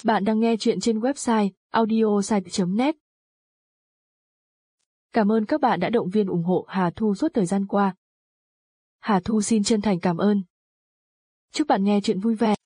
Bạn đang nghe chuyện trên website audiosite.net. Cảm ơn các bạn đã động viên ủng hộ Hà Thu suốt thời gian qua. Hà Thu xin chân thành cảm ơn. Chúc bạn nghe chuyện vui vẻ.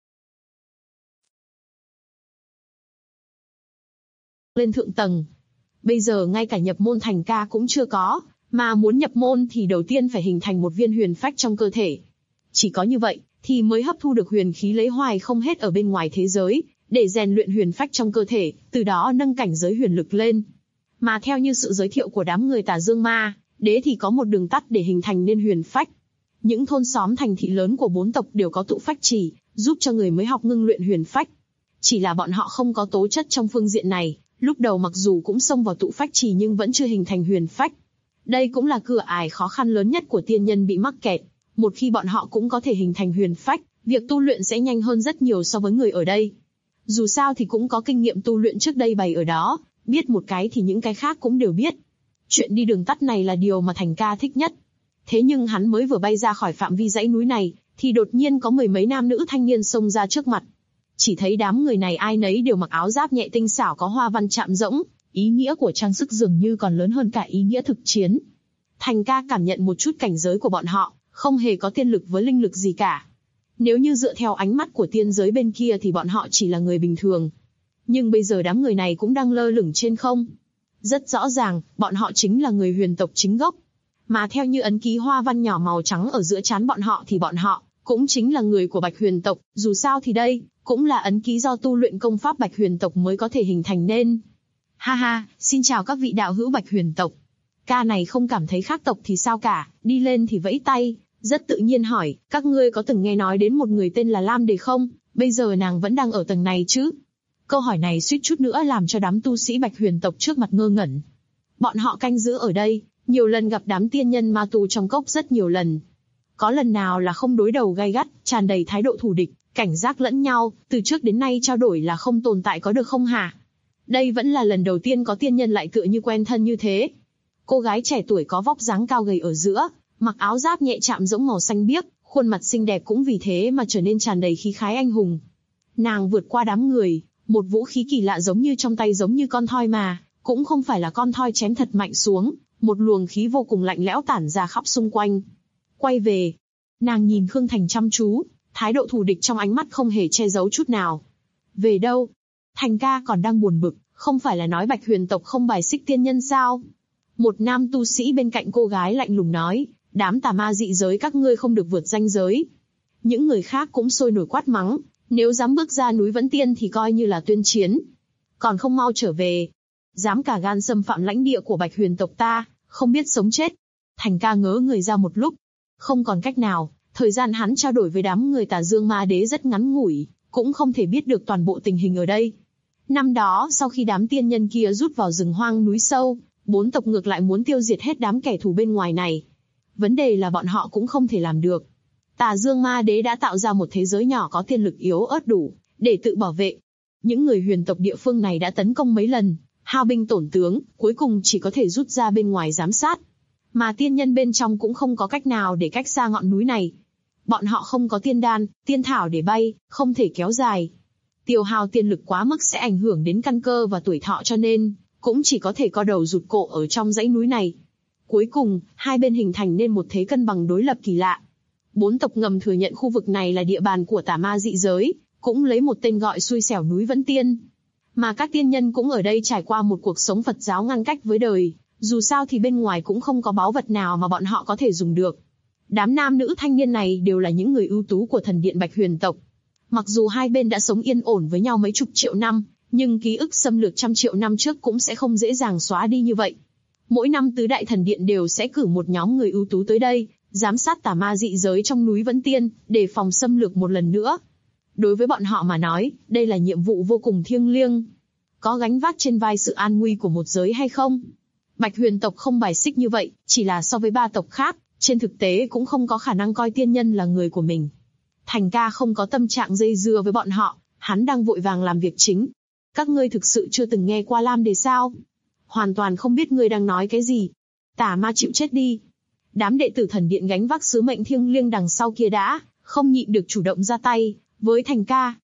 Lên thượng tầng. Bây giờ ngay cả nhập môn thành ca cũng chưa có, mà muốn nhập môn thì đầu tiên phải hình thành một viên huyền phách trong cơ thể. Chỉ có như vậy thì mới hấp thu được huyền khí lấy hoài không hết ở bên ngoài thế giới, để rèn luyện huyền phách trong cơ thể, từ đó nâng cảnh giới huyền lực lên. Mà theo như sự giới thiệu của đám người Tà Dương Ma Đế thì có một đường tắt để hình thành nên huyền phách. Những thôn xóm thành thị lớn của 4 tộc đều có tụ phách trì, giúp cho người mới học ngưng luyện huyền phách. Chỉ là bọn họ không có tố chất trong phương diện này, lúc đầu mặc dù cũng xông vào tụ phách trì nhưng vẫn chưa hình thành huyền phách. Đây cũng là cửa ải khó khăn lớn nhất của tiên nhân bị mắc kẹt. Một khi bọn họ cũng có thể hình thành huyền phách, việc tu luyện sẽ nhanh hơn rất nhiều so với người ở đây. Dù sao thì cũng có kinh nghiệm tu luyện trước đây bày ở đó, biết một cái thì những cái khác cũng đều biết. Chuyện đi đường tắt này là điều mà Thành Ca thích nhất. Thế nhưng hắn mới vừa bay ra khỏi phạm vi dãy núi này, thì đột nhiên có mười mấy nam nữ thanh niên xông ra trước mặt. Chỉ thấy đám người này ai nấy đều mặc áo giáp nhẹ tinh xảo có hoa văn chạm rỗng, ý nghĩa của trang sức dường như còn lớn hơn cả ý nghĩa thực chiến. Thành Ca cảm nhận một chút cảnh giới của bọn họ, không hề có tiên lực với linh lực gì cả. Nếu như dựa theo ánh mắt của tiên giới bên kia thì bọn họ chỉ là người bình thường. Nhưng bây giờ đám người này cũng đang lơ lửng trên không. Rất rõ ràng, bọn họ chính là người huyền tộc chính gốc. Mà theo như ấn ký hoa văn nhỏ màu trắng ở giữa trán bọn họ thì bọn họ cũng chính là người của Bạch Huyền tộc. Dù sao thì đây cũng là ấn ký do tu luyện công pháp Bạch Huyền tộc mới có thể hình thành nên. Ha ha, xin chào các vị đạo hữu Bạch Huyền tộc. Ca này không cảm thấy khác tộc thì sao cả, đi lên thì vẫy tay, rất tự nhiên hỏi, các ngươi có từng nghe nói đến một người tên là Lam Đề không? Bây giờ nàng vẫn đang ở tầng này chứ? Câu hỏi này suýt chút nữa làm cho đám tu sĩ Bạch Huyền tộc trước mặt ngơ ngẩn. Bọn họ canh giữ ở đây, nhiều lần gặp đám tiên nhân ma tu trong cốc rất nhiều lần. Có lần nào là không đối đầu gay gắt, tràn đầy thái độ thù địch, cảnh giác lẫn nhau, từ trước đến nay trao đổi là không tồn tại có được không hả? Đây vẫn là lần đầu tiên có tiên nhân lại tựa như quen thân như thế. Cô gái trẻ tuổi có vóc dáng cao gầy ở giữa, mặc áo giáp nhẹ chạm rỗng màu xanh biếc, khuôn mặt xinh đẹp cũng vì thế mà trở nên tràn đầy khí khái anh hùng. Nàng vượt qua đám người, một vũ khí kỳ lạ giống như trong tay giống như con thoi mà, cũng không phải là con thoi chém thật mạnh xuống, một luồng khí vô cùng lạnh lẽo tản ra khắp xung quanh. Quay về, nàng nhìn Khương Thành chăm chú, thái độ thù địch trong ánh mắt không hề che giấu chút nào. Về đâu? Thành Ca còn đang buồn bực, không phải là nói Bạch Huyền tộc không bài xích tiên nhân sao? Một nam tu sĩ bên cạnh cô gái lạnh lùng nói, đám tà ma dị giới các ngươi không được vượt ranh giới. Những người khác cũng sôi nổi quát mắng, nếu dám bước ra núi Vẫn Tiên thì coi như là tuyên chiến. Còn không mau trở về. Dám cả gan xâm phạm lãnh địa của Bạch Huyền tộc ta, không biết sống chết. Thành Ca ngớ người ra một lúc. Không còn cách nào, thời gian hắn trao đổi với đám người Tà Dương Ma Đế rất ngắn ngủi, cũng không thể biết được toàn bộ tình hình ở đây. Năm đó, sau khi đám tiên nhân kia rút vào rừng hoang núi sâu, 4 tộc ngược lại muốn tiêu diệt hết đám kẻ thù bên ngoài này. Vấn đề là bọn họ cũng không thể làm được. Tà Dương Ma Đế đã tạo ra một thế giới nhỏ có tiên lực yếu ớt đủ để tự bảo vệ. Những người huyền tộc địa phương này đã tấn công mấy lần, hao binh tổn tướng, cuối cùng chỉ có thể rút ra bên ngoài giám sát. Mà tiên nhân bên trong cũng không có cách nào để cách xa ngọn núi này. Bọn họ không có tiên đan, tiên thảo để bay, không thể kéo dài. Tiêu hao tiên lực quá mức sẽ ảnh hưởng đến căn cơ và tuổi thọ cho nên cũng chỉ có thể co đầu rụt cổ ở trong dãy núi này. Cuối cùng, hai bên hình thành nên một thế cân bằng đối lập kỳ lạ. 4 tộc ngầm thừa nhận khu vực này là địa bàn của tà ma dị giới, cũng lấy một tên gọi xui xẻo núi Vẫn Tiên. Mà các tiên nhân cũng ở đây trải qua một cuộc sống Phật giáo ngăn cách với đời, dù sao thì bên ngoài cũng không có báu vật nào mà bọn họ có thể dùng được. Đám nam nữ thanh niên này đều là những người ưu tú của thần điện Bạch Huyền tộc. Mặc dù hai bên đã sống yên ổn với nhau mấy chục triệu năm, nhưng ký ức xâm lược trăm triệu năm trước cũng sẽ không dễ dàng xóa đi như vậy. Mỗi năm tứ đại thần điện đều sẽ cử một nhóm người ưu tú tới đây, giám sát tà ma dị giới trong núi Vẫn Tiên, để phòng xâm lược một lần nữa. Đối với bọn họ mà nói, đây là nhiệm vụ vô cùng thiêng liêng. Có gánh vác trên vai sự an nguy của một giới hay không? Bạch Huyền tộc không bài xích như vậy, chỉ là so với 3 tộc khác, trên thực tế cũng không có khả năng coi tiên nhân là người của mình. Thành Ca không có tâm trạng dây dưa với bọn họ, hắn đang vội vàng làm việc chính. Các ngươi thực sự chưa từng nghe qua Lam Đề sao? Hoàn toàn không biết ngươi đang nói cái gì. Tà ma chịu chết đi. Đám đệ tử thần điện gánh vác sứ mệnh thiêng liêng đằng sau kia đã không nhịn được chủ động ra tay với Thành Ca.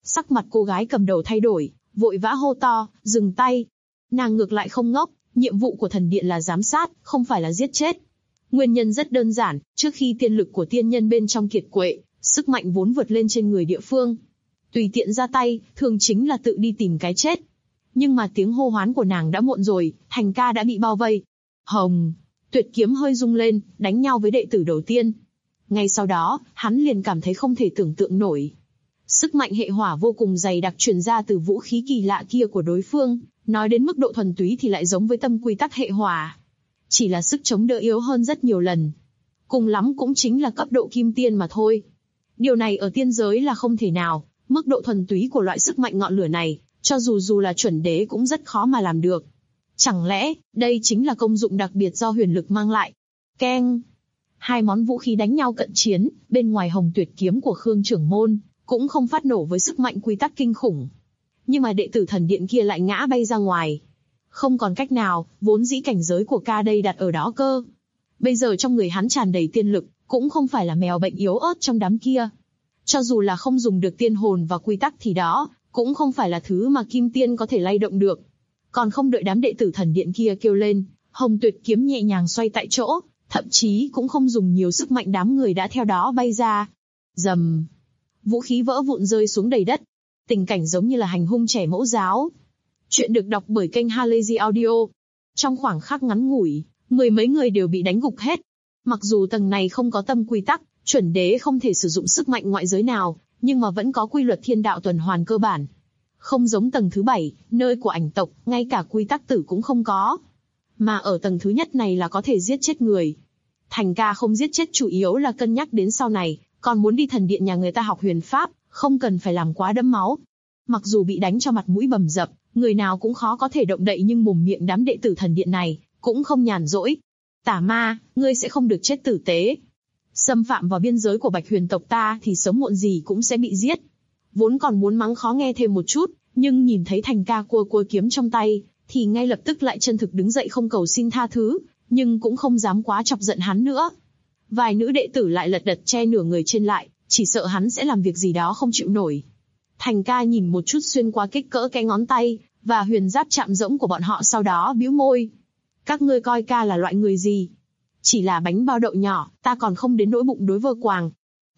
Sắc mặt cô gái cầm đầu thay đổi, vội vã hô to, dừng tay. Nàng ngược lại không ngốc, nhiệm vụ của thần điện là giám sát, không phải là giết chết. Nguyên nhân rất đơn giản, trước khi tiên lực của tiên nhân bên trong kiệt quệ, sức mạnh vốn vượt lên trên người địa phương. Tùy tiện ra tay, thường chính là tự đi tìm cái chết. Nhưng mà tiếng hô hoán của nàng đã muộn rồi, Thành ca đã bị bao vây. Hồng, tuyệt kiếm hơi rung lên, đánh nhau với đệ tử đầu tiên. Ngay sau đó, hắn liền cảm thấy không thể tưởng tượng nổi. Sức mạnh hệ hỏa vô cùng dày đặc truyền ra từ vũ khí kỳ lạ kia của đối phương, nói đến mức độ thuần túy thì lại giống với tâm quy tắc hệ hỏa. Chỉ là sức chống đỡ yếu hơn rất nhiều lần. Cùng lắm cũng chính là cấp độ kim tiên mà thôi. Điều này ở tiên giới là không thể nào, mức độ thuần túy của loại sức mạnh ngọn lửa này, cho dù là chuẩn đế cũng rất khó mà làm được. Chẳng lẽ, đây chính là công dụng đặc biệt do huyền lực mang lại? Keng! Hai món vũ khí đánh nhau cận chiến, bên ngoài hồng tuyệt kiếm của Khương trưởng môn, cũng không phát nổ với sức mạnh quy tắc kinh khủng. Nhưng mà đệ tử thần điện kia lại ngã bay ra ngoài. Không còn cách nào, vốn dĩ cảnh giới của ca đây đặt ở đó cơ. Bây giờ trong người hắn tràn đầy tiên lực, cũng không phải là mèo bệnh yếu ớt trong đám kia. Cho dù là không dùng được tiên hồn và quy tắc thì đó, cũng không phải là thứ mà kim tiên có thể lay động được. Còn không đợi đám đệ tử thần điện kia kêu lên, hồng tuyệt kiếm nhẹ nhàng xoay tại chỗ, thậm chí cũng không dùng nhiều sức mạnh, đám người đã theo đó bay ra. Rầm, vũ khí vỡ vụn rơi xuống đầy đất. Tình cảnh giống như là hành hung trẻ mẫu giáo. Chuyện được đọc bởi kênh Halazy Audio. Trong khoảng khắc ngắn ngủi, mười mấy người đều bị đánh gục hết. Mặc dù tầng này không có tâm quy tắc, chuẩn đế không thể sử dụng sức mạnh ngoại giới nào, nhưng mà vẫn có quy luật thiên đạo tuần hoàn cơ bản. Không giống tầng thứ 7, nơi của ảnh tộc, ngay cả quy tắc tử cũng không có. Mà ở tầng thứ nhất này là có thể giết chết người. Thành ca không giết chết chủ yếu là cân nhắc đến sau này, còn muốn đi thần điện nhà người ta học huyền pháp, không cần phải làm quá đẫm máu. Mặc dù bị đánh cho mặt mũi bầm dập, người nào cũng khó có thể động đậy, nhưng mồm miệng đám đệ tử thần điện này cũng không nhàn rỗi. Tà ma, ngươi sẽ không được chết tử tế. Xâm phạm vào biên giới của Bạch Huyền tộc ta thì sớm muộn gì cũng sẽ bị giết. Vốn còn muốn mắng khó nghe thêm một chút, nhưng nhìn thấy Thành ca cua kiếm trong tay, thì ngay lập tức lại chân thực đứng dậy không cầu xin tha thứ, nhưng cũng không dám quá chọc giận hắn nữa. Vài nữ đệ tử lại lật đật che nửa người trên lại, chỉ sợ hắn sẽ làm việc gì đó không chịu nổi. Thành ca nhìn một chút xuyên qua kích cỡ cái ngón tay, và huyền giáp chạm rỗng của bọn họ, sau đó bĩu môi. Các ngươi coi ca là loại người gì? Chỉ là bánh bao đậu nhỏ, ta còn không đến nỗi bụng đối vơ quàng.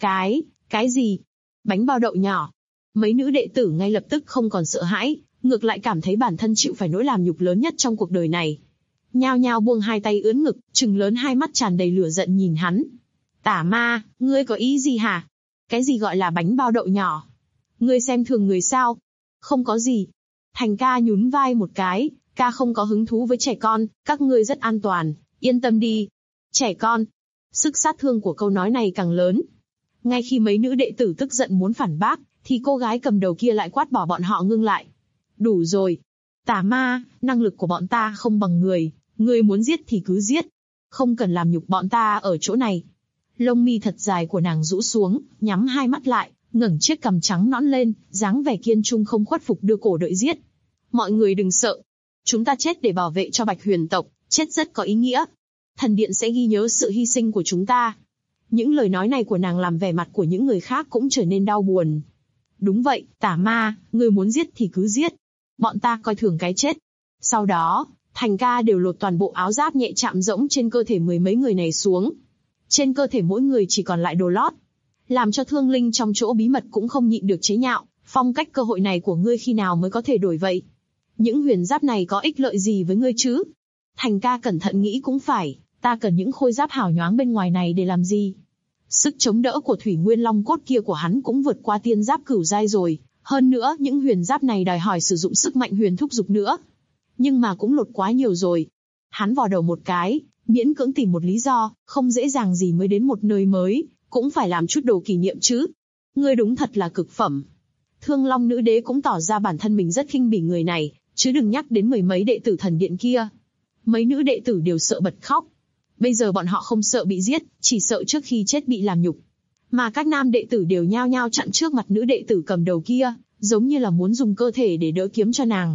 Cái gì? Bánh bao đậu nhỏ? Mấy nữ đệ tử ngay lập tức không còn sợ hãi, ngược lại cảm thấy bản thân chịu phải nỗi làm nhục lớn nhất trong cuộc đời này. Nhao nhao buông hai tay ưỡn ngực, trừng lớn hai mắt tràn đầy lửa giận nhìn hắn. Tả ma, ngươi có ý gì hả? Cái gì gọi là bánh bao đậu nhỏ? Ngươi xem thường người sao? Không có gì. Thành ca nhún vai một cái, ca không có hứng thú với trẻ con, các ngươi rất an toàn, yên tâm đi. Trẻ con. Sức sát thương của câu nói này càng lớn. Ngay khi mấy nữ đệ tử tức giận muốn phản bác, thì cô gái cầm đầu kia lại quát bỏ bọn họ ngưng lại. Đủ rồi. Tà ma, năng lực của bọn ta không bằng người, ngươi muốn giết thì cứ giết. Không cần làm nhục bọn ta ở chỗ này. Lông mi thật dài của nàng rũ xuống, nhắm hai mắt lại, ngẩng chiếc cằm trắng nõn lên, dáng vẻ kiên trung không khuất phục đưa cổ đợi giết. Mọi người đừng sợ. Chúng ta chết để bảo vệ cho Bạch Huyền tộc, chết rất có ý nghĩa. Thần điện sẽ ghi nhớ sự hy sinh của chúng ta. Những lời nói này của nàng làm vẻ mặt của những người khác cũng trở nên đau buồn. Đúng vậy, tà ma, ngươi muốn giết thì cứ giết. Bọn ta coi thường cái chết. Sau đó, Thành ca đều lột toàn bộ áo giáp nhẹ chạm rỗng trên cơ thể mười mấy người này xuống. Trên cơ thể mỗi người chỉ còn lại đồ lót. Làm cho thương linh trong chỗ bí mật cũng không nhịn được chế nhạo, phong cách cơ hội này của ngươi khi nào mới có thể đổi vậy? Những huyền giáp này có ích lợi gì với ngươi chứ? Thành ca cẩn thận nghĩ cũng phải, ta cần những khôi giáp hào nhoáng bên ngoài này để làm gì? Sức chống đỡ của thủy nguyên long cốt kia của hắn cũng vượt qua tiên giáp cửu giai rồi, hơn nữa những huyền giáp này đòi hỏi sử dụng sức mạnh huyền thúc dục nữa. Nhưng mà cũng lột quá nhiều rồi. Hắn vò đầu một cái, miễn cưỡng tìm một lý do, không dễ dàng gì mới đến một nơi mới, cũng phải làm chút đồ kỷ niệm chứ. Ngươi đúng thật là cực phẩm. Thương Long nữ đế cũng tỏ ra bản thân mình rất khinh bỉ người này, chứ đừng nhắc đến mười mấy đệ tử thần điện kia. Mấy nữ đệ tử đều sợ bật khóc. Bây giờ bọn họ không sợ bị giết, chỉ sợ trước khi chết bị làm nhục. Mà các nam đệ tử đều nhao nhao chặn trước mặt nữ đệ tử cầm đầu kia, giống như là muốn dùng cơ thể để đỡ kiếm cho nàng.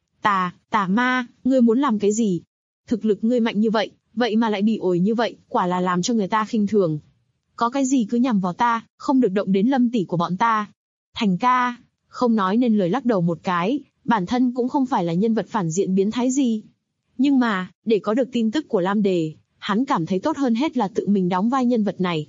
Tà ma, ngươi muốn làm cái gì? Thực lực ngươi mạnh như vậy, vậy mà lại bị ổi như vậy, quả là làm cho người ta khinh thường. Có cái gì cứ nhằm vào ta, không được động đến Lâm tỷ của bọn ta. Thành ca, không nói nên lời lắc đầu một cái, bản thân cũng không phải là nhân vật phản diện biến thái gì. Nhưng mà, để có được tin tức của Lam Đề, hắn cảm thấy tốt hơn hết là tự mình đóng vai nhân vật này.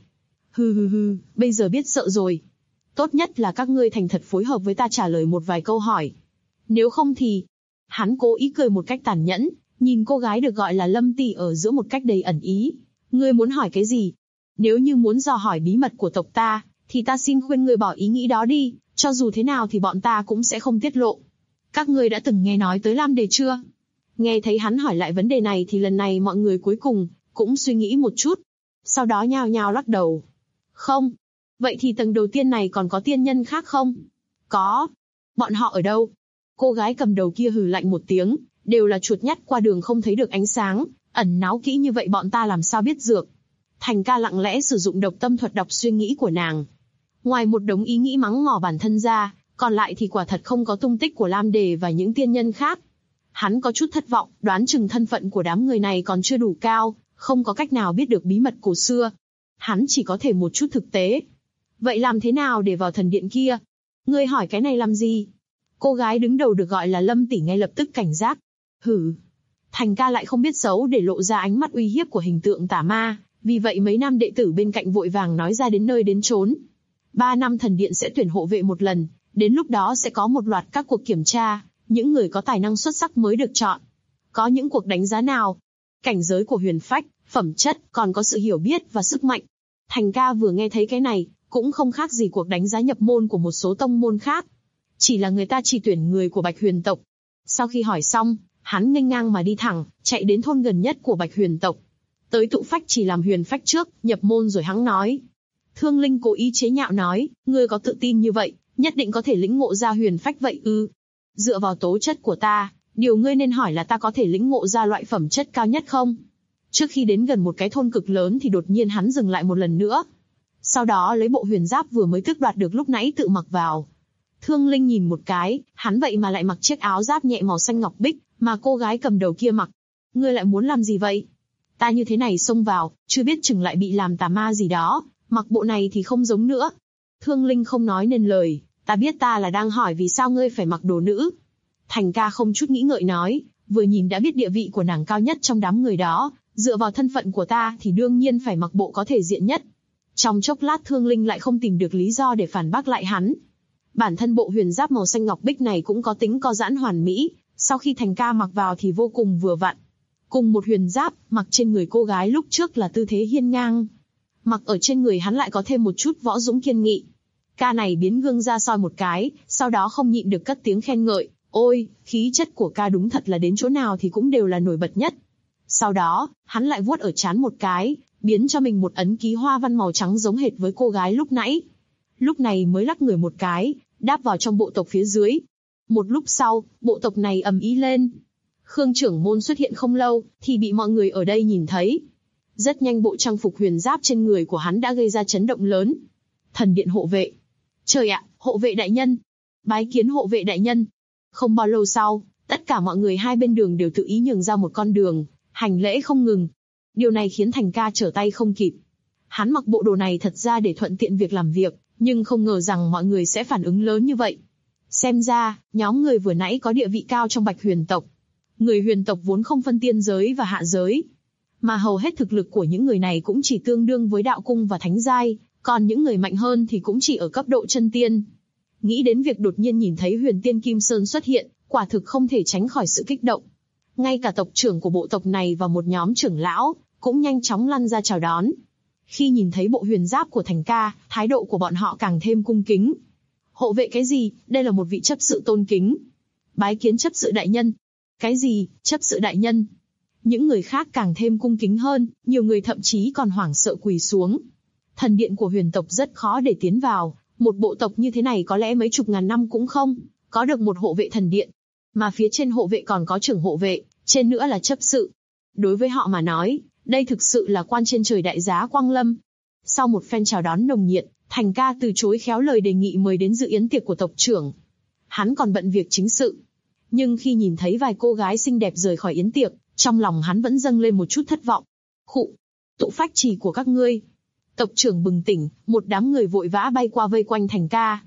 Hừ, bây giờ biết sợ rồi. Tốt nhất là các ngươi thành thật phối hợp với ta trả lời một vài câu hỏi. Nếu không thì... Hắn cố ý cười một cách tàn nhẫn, nhìn cô gái được gọi là Lâm tỷ ở giữa một cách đầy ẩn ý. Ngươi muốn hỏi cái gì? Nếu như muốn dò hỏi bí mật của tộc ta, thì ta xin khuyên ngươi bỏ ý nghĩ đó đi, cho dù thế nào thì bọn ta cũng sẽ không tiết lộ. Các ngươi đã từng nghe nói tới Lam Đề chưa? Nghe thấy hắn hỏi lại vấn đề này thì lần này mọi người cuối cùng cũng suy nghĩ một chút. Sau đó nhao nhao lắc đầu. Không. Vậy thì tầng đầu tiên này còn có tiên nhân khác không? Có. Bọn họ ở đâu? Cô gái cầm đầu kia hừ lạnh một tiếng, đều là chuột nhắt qua đường không thấy được ánh sáng, ẩn náu kỹ như vậy bọn ta làm sao biết dược. Thành ca lặng lẽ sử dụng độc tâm thuật đọc suy nghĩ của nàng. Ngoài một đống ý nghĩ mắng mỏ bản thân ra, còn lại thì quả thật không có tung tích của Lam Đề và những tiên nhân khác. Hắn có chút thất vọng, đoán chừng thân phận của đám người này còn chưa đủ cao, không có cách nào biết được bí mật cổ xưa. Hắn chỉ có thể một chút thực tế. Vậy làm thế nào để vào thần điện kia? Ngươi hỏi cái này làm gì? Cô gái đứng đầu được gọi là Lâm tỷ ngay lập tức cảnh giác. Hử. Thành ca lại không biết giấu để lộ ra ánh mắt uy hiếp của hình tượng tà ma, vì vậy mấy nam đệ tử bên cạnh vội vàng nói ra đến nơi đến chốn. 3 năm thần điện sẽ tuyển hộ vệ một lần, đến lúc đó sẽ có một loạt các cuộc kiểm tra, những người có tài năng xuất sắc mới được chọn. Có những cuộc đánh giá nào? Cảnh giới của huyền phách, phẩm chất, còn có sự hiểu biết và sức mạnh. Thành ca vừa nghe thấy cái này, cũng không khác gì cuộc đánh giá nhập môn của một số tông môn khác. Chỉ là người ta chỉ tuyển người của Bạch Huyền tộc. Sau khi hỏi xong, hắn nghênh ngang mà đi thẳng, chạy đến thôn gần nhất của Bạch Huyền tộc. Tới tụ phách chỉ làm huyền phách trước, nhập môn rồi hắn nói. Thương Linh cố ý chế nhạo nói, ngươi có tự tin như vậy, nhất định có thể lĩnh ngộ ra huyền phách vậy ư? Dựa vào tố chất của ta, điều ngươi nên hỏi là ta có thể lĩnh ngộ ra loại phẩm chất cao nhất không? Trước khi đến gần một cái thôn cực lớn thì đột nhiên hắn dừng lại một lần nữa. Sau đó lấy bộ huyền giáp vừa mới tước đoạt được lúc nãy tự mặc vào. Thương Linh nhìn một cái, hắn vậy mà lại mặc chiếc áo giáp nhẹ màu xanh ngọc bích, mà cô gái cầm đầu kia mặc. Ngươi lại muốn làm gì vậy? Ta như thế này xông vào, chưa biết chừng lại bị làm tà ma gì đó, mặc bộ này thì không giống nữa. Thương Linh không nói nên lời, ta biết ta là đang hỏi vì sao ngươi phải mặc đồ nữ. Thành ca không chút nghĩ ngợi nói, vừa nhìn đã biết địa vị của nàng cao nhất trong đám người đó, dựa vào thân phận của ta thì đương nhiên phải mặc bộ có thể diện nhất. Trong chốc lát Thương Linh lại không tìm được lý do để phản bác lại hắn. Bản thân bộ huyền giáp màu xanh ngọc bích này cũng có tính co giãn hoàn mỹ, sau khi Thành ca mặc vào thì vô cùng vừa vặn. Cùng một huyền giáp, mặc trên người cô gái lúc trước là tư thế hiên ngang. Mặc ở trên người hắn lại có thêm một chút võ dũng kiên nghị. Ca này biến gương ra soi một cái, sau đó không nhịn được cất tiếng khen ngợi. Ôi, khí chất của ca đúng thật là đến chỗ nào thì cũng đều là nổi bật nhất. Sau đó, hắn lại vuốt ở trán một cái, biến cho mình một ấn ký hoa văn màu trắng giống hệt với cô gái lúc nãy. Lúc này mới lắc người một cái, đáp vào trong bộ tộc phía dưới. Một lúc sau, bộ tộc này ầm ĩ lên. Khương trưởng môn xuất hiện không lâu, thì bị mọi người ở đây nhìn thấy. Rất nhanh bộ trang phục huyền giáp trên người của hắn đã gây ra chấn động lớn. Thần điện hộ vệ. Trời ạ, hộ vệ đại nhân. Bái kiến hộ vệ đại nhân. Không bao lâu sau, tất cả mọi người hai bên đường đều tự ý nhường ra một con đường, hành lễ không ngừng. Điều này khiến Thành ca trở tay không kịp. Hắn mặc bộ đồ này thật ra để thuận tiện việc làm việc, nhưng không ngờ rằng mọi người sẽ phản ứng lớn như vậy. Xem ra, nhóm người vừa nãy có địa vị cao trong Bạch Huyền tộc. Người huyền tộc vốn không phân tiên giới và hạ giới, mà hầu hết thực lực của những người này cũng chỉ tương đương với đạo cung và thánh giai, còn những người mạnh hơn thì cũng chỉ ở cấp độ chân tiên. Nghĩ đến việc đột nhiên nhìn thấy huyền tiên Kim Sơn xuất hiện, quả thực không thể tránh khỏi sự kích động. Ngay cả tộc trưởng của bộ tộc này và một nhóm trưởng lão cũng nhanh chóng lăn ra chào đón. Khi nhìn thấy bộ huyền giáp của Thành ca, thái độ của bọn họ càng thêm cung kính. Hộ vệ cái gì, đây là một vị chấp sự tôn kính. Bái kiến chấp sự đại nhân. Cái gì, chấp sự đại nhân? Những người khác càng thêm cung kính hơn, nhiều người thậm chí còn hoảng sợ quỳ xuống. Thần điện của huyền tộc rất khó để tiến vào, một bộ tộc như thế này có lẽ mấy chục ngàn năm cũng không có được một hộ vệ thần điện. Mà phía trên hộ vệ còn có trưởng hộ vệ, trên nữa là chấp sự. Đối với họ mà nói, đây thực sự là quan trên trời đại giá quang lâm. Sau một phen chào đón nồng nhiệt, Thành ca từ chối khéo lời đề nghị mời đến dự yến tiệc của tộc trưởng. Hắn còn bận việc chính sự. Nhưng khi nhìn thấy vài cô gái xinh đẹp rời khỏi yến tiệc, trong lòng hắn vẫn dâng lên một chút thất vọng. Khụ, tụ phách trì của các ngươi. Tộc trưởng bừng tỉnh, một đám người vội vã bay qua vây quanh Thành ca.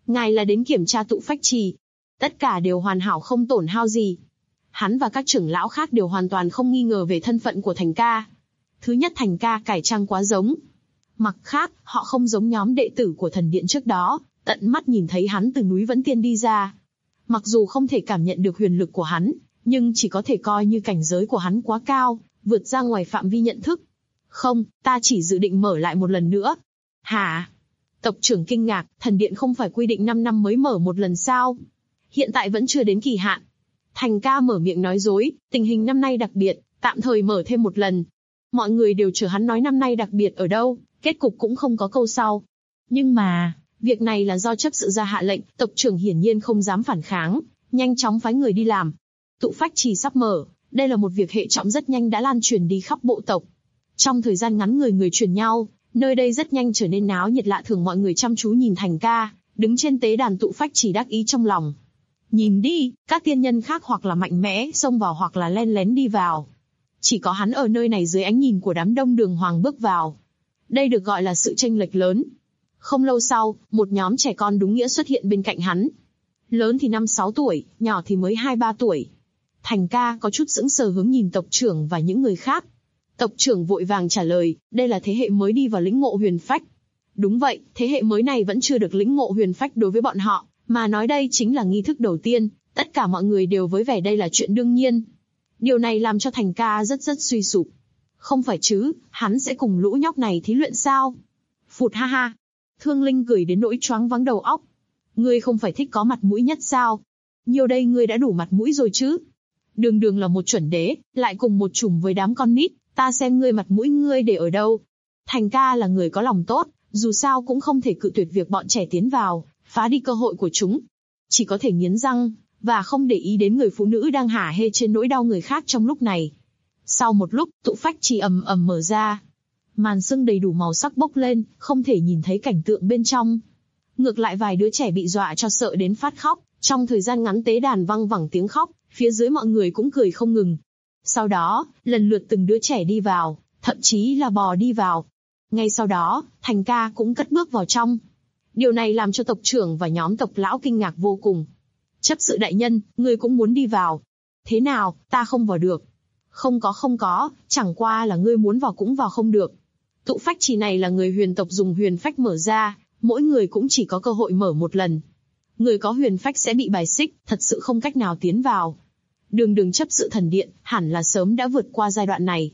Ngài là đến kiểm tra tụ phách trì. Tất cả đều hoàn hảo không tổn hao gì. Hắn và các trưởng lão khác đều hoàn toàn không nghi ngờ về thân phận của Thành ca. Thứ nhất, Thành ca cải trang quá giống. Mặt khác, họ không giống nhóm đệ tử của thần điện trước đó, tận mắt nhìn thấy hắn từ núi Vẫn Tiên đi ra. Mặc dù không thể cảm nhận được huyền lực của hắn, nhưng chỉ có thể coi như cảnh giới của hắn quá cao, vượt ra ngoài phạm vi nhận thức. Không, ta chỉ dự định mở lại một lần nữa. Hả? Tộc trưởng kinh ngạc, thần điện không phải quy định 5 năm mới mở một lần sao? Hiện tại vẫn chưa đến kỳ hạn. Thành ca mở miệng nói dối, tình hình năm nay đặc biệt, tạm thời mở thêm một lần. Mọi người đều chờ hắn nói năm nay đặc biệt ở đâu, kết cục cũng không có câu sau. Nhưng mà, việc này là do chấp sự ra hạ lệnh, tộc trưởng hiển nhiên không dám phản kháng, nhanh chóng phái người đi làm. Tụ phách trì sắp mở, đây là một việc hệ trọng rất nhanh đã lan truyền đi khắp bộ tộc. Trong thời gian ngắn người truyền nhau, nơi đây rất nhanh trở nên náo nhiệt lạ thường, mọi người chăm chú nhìn Thành ca, đứng trên tế đàn tụ phách trì đắc ý trong lòng. Nhìn đi, các tiên nhân khác hoặc là mạnh mẽ xông vào hoặc là len lén đi vào. Chỉ có hắn ở nơi này dưới ánh nhìn của đám đông đường hoàng bước vào. Đây được gọi là sự chênh lệch lớn. Không lâu sau, một nhóm trẻ con đúng nghĩa xuất hiện bên cạnh hắn. Lớn thì 5-6 tuổi, nhỏ thì mới 2-3 tuổi. Thành ca có chút sững sờ hướng nhìn tộc trưởng và những người khác. Tộc trưởng vội vàng trả lời, đây là thế hệ mới đi vào lĩnh ngộ huyền phách. Đúng vậy, thế hệ mới này vẫn chưa được lĩnh ngộ huyền phách đối với bọn họ, mà nói đây chính là nghi thức đầu tiên, tất cả mọi người đều với vẻ đây là chuyện đương nhiên. Điều này làm cho Thành ca rất suy sụp. Không phải chứ, hắn sẽ cùng lũ nhóc này thí luyện sao? Phụt ha ha. Thương Linh cười đến nỗi choáng váng đầu óc. Ngươi không phải thích có mặt mũi nhất sao? Nhiều đây ngươi đã đủ mặt mũi rồi chứ. Đường là một chuẩn đế, lại cùng một chùm với đám con nít, ta xem ngươi mặt mũi ngươi để ở đâu. Thành ca là người có lòng tốt, dù sao cũng không thể cự tuyệt việc bọn trẻ tiến vào, phá đi cơ hội của chúng. Chỉ có thể nghiến răng, và không để ý đến người phụ nữ đang hả hê trên nỗi đau người khác trong lúc này. Sau một lúc, tụ phách trì ầm ầm mở ra. Màn sương đầy đủ màu sắc bốc lên, không thể nhìn thấy cảnh tượng bên trong. Ngược lại vài đứa trẻ bị dọa cho sợ đến phát khóc, trong thời gian ngắn tế đàn văng vẳng tiếng khóc, phía dưới mọi người cũng cười không ngừng. Sau đó, lần lượt từng đứa trẻ đi vào, thậm chí là bò đi vào. Ngay sau đó, Thành ca cũng cất bước vào trong. Điều này làm cho tộc trưởng và nhóm tộc lão kinh ngạc vô cùng. Chấp sự đại nhân, ngươi cũng muốn đi vào. Thế nào, ta không vào được. Không có, chẳng qua là ngươi muốn vào cũng vào không được. Tụ phách trì này là người huyền tộc dùng huyền phách mở ra, mỗi người cũng chỉ có cơ hội mở một lần. Người có huyền phách sẽ bị bài xích, thật sự không cách nào tiến vào. Đường chấp sự thần điện, hẳn là sớm đã vượt qua giai đoạn này.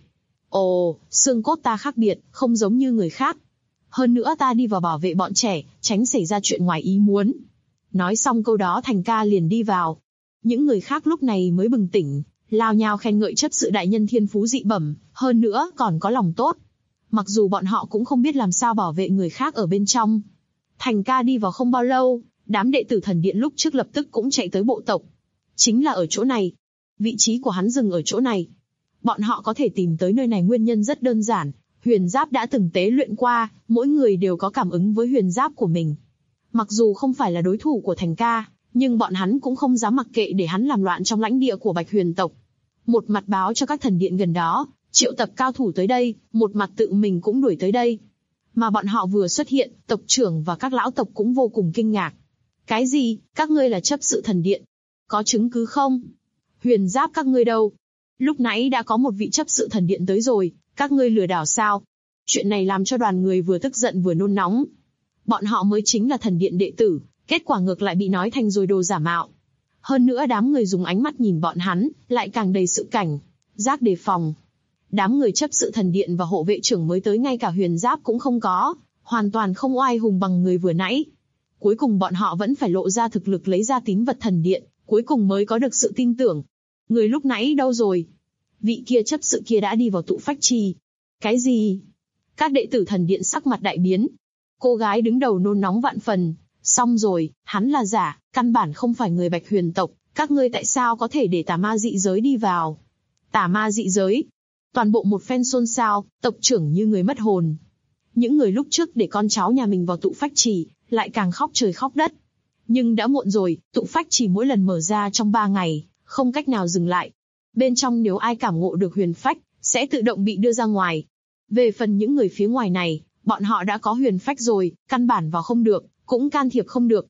Ồ, xương cốt ta khác biệt, không giống như người khác. Hơn nữa ta đi vào bảo vệ bọn trẻ, tránh xảy ra chuyện ngoài ý muốn. Nói xong câu đó Thành ca liền đi vào. Những người khác lúc này mới bừng tỉnh, lao nhao khen ngợi chấp sự đại nhân thiên phú dị bẩm, hơn nữa còn có lòng tốt. Mặc dù bọn họ cũng không biết làm sao bảo vệ người khác ở bên trong. Thành ca đi vào không bao lâu, đám đệ tử thần điện lúc trước lập tức cũng chạy tới bộ tộc. Chính là ở chỗ này. Vị trí của hắn dừng ở chỗ này. Bọn họ có thể tìm tới nơi này nguyên nhân rất đơn giản. Huyền giáp đã từng tế luyện qua, mỗi người đều có cảm ứng với huyền giáp của mình. Mặc dù không phải là đối thủ của Thành ca, nhưng bọn hắn cũng không dám mặc kệ để hắn làm loạn trong lãnh địa của Bạch Huyền tộc. Một mặt báo cho các thần điện gần đó, triệu tập cao thủ tới đây, một mặt tự mình cũng đuổi tới đây. Mà bọn họ vừa xuất hiện, tộc trưởng và các lão tộc cũng vô cùng kinh ngạc. Cái gì, các ngươi là chấp sự thần điện? Có chứng cứ không? Huyền giáp các ngươi đâu? Lúc nãy đã có một vị chấp sự thần điện tới rồi, các ngươi lừa đảo sao? Chuyện này làm cho đoàn người vừa tức giận vừa nôn nóng. Bọn họ mới chính là thần điện đệ tử, kết quả ngược lại bị nói thành rồi đồ giả mạo. Hơn nữa đám người dùng ánh mắt nhìn bọn hắn, lại càng đầy sự cảnh giác đề phòng. Đám người chấp sự thần điện và hộ vệ trưởng mới tới ngay cả huyền giáp cũng không có, hoàn toàn không oai hùng bằng người vừa nãy. Cuối cùng bọn họ vẫn phải lộ ra thực lực lấy ra tín vật thần điện, cuối cùng mới có được sự tin tưởng. Người lúc nãy đâu rồi? Vị kia chấp sự kia đã đi vào tụ phách trì. Cái gì? Các đệ tử thần điện sắc mặt đại biến. Cô gái đứng đầu nôn nóng vạn phần. Xong rồi, hắn là giả, căn bản không phải người Bạch Huyền tộc. Các ngươi tại sao có thể để tà ma dị giới đi vào? Tà ma dị giới? Toàn bộ một phen xôn xao, tộc trưởng như người mất hồn. Những người lúc trước để con cháu nhà mình vào tụ phách trì, lại càng khóc trời khóc đất. Nhưng đã muộn rồi, tụ phách trì mỗi lần mở ra trong 3 ngày, không cách nào dừng lại. Bên trong nếu ai cảm ngộ được huyền phách, sẽ tự động bị đưa ra ngoài. Về phần những người phía ngoài này, bọn họ đã có huyền phách rồi, căn bản vào không được, cũng can thiệp không được.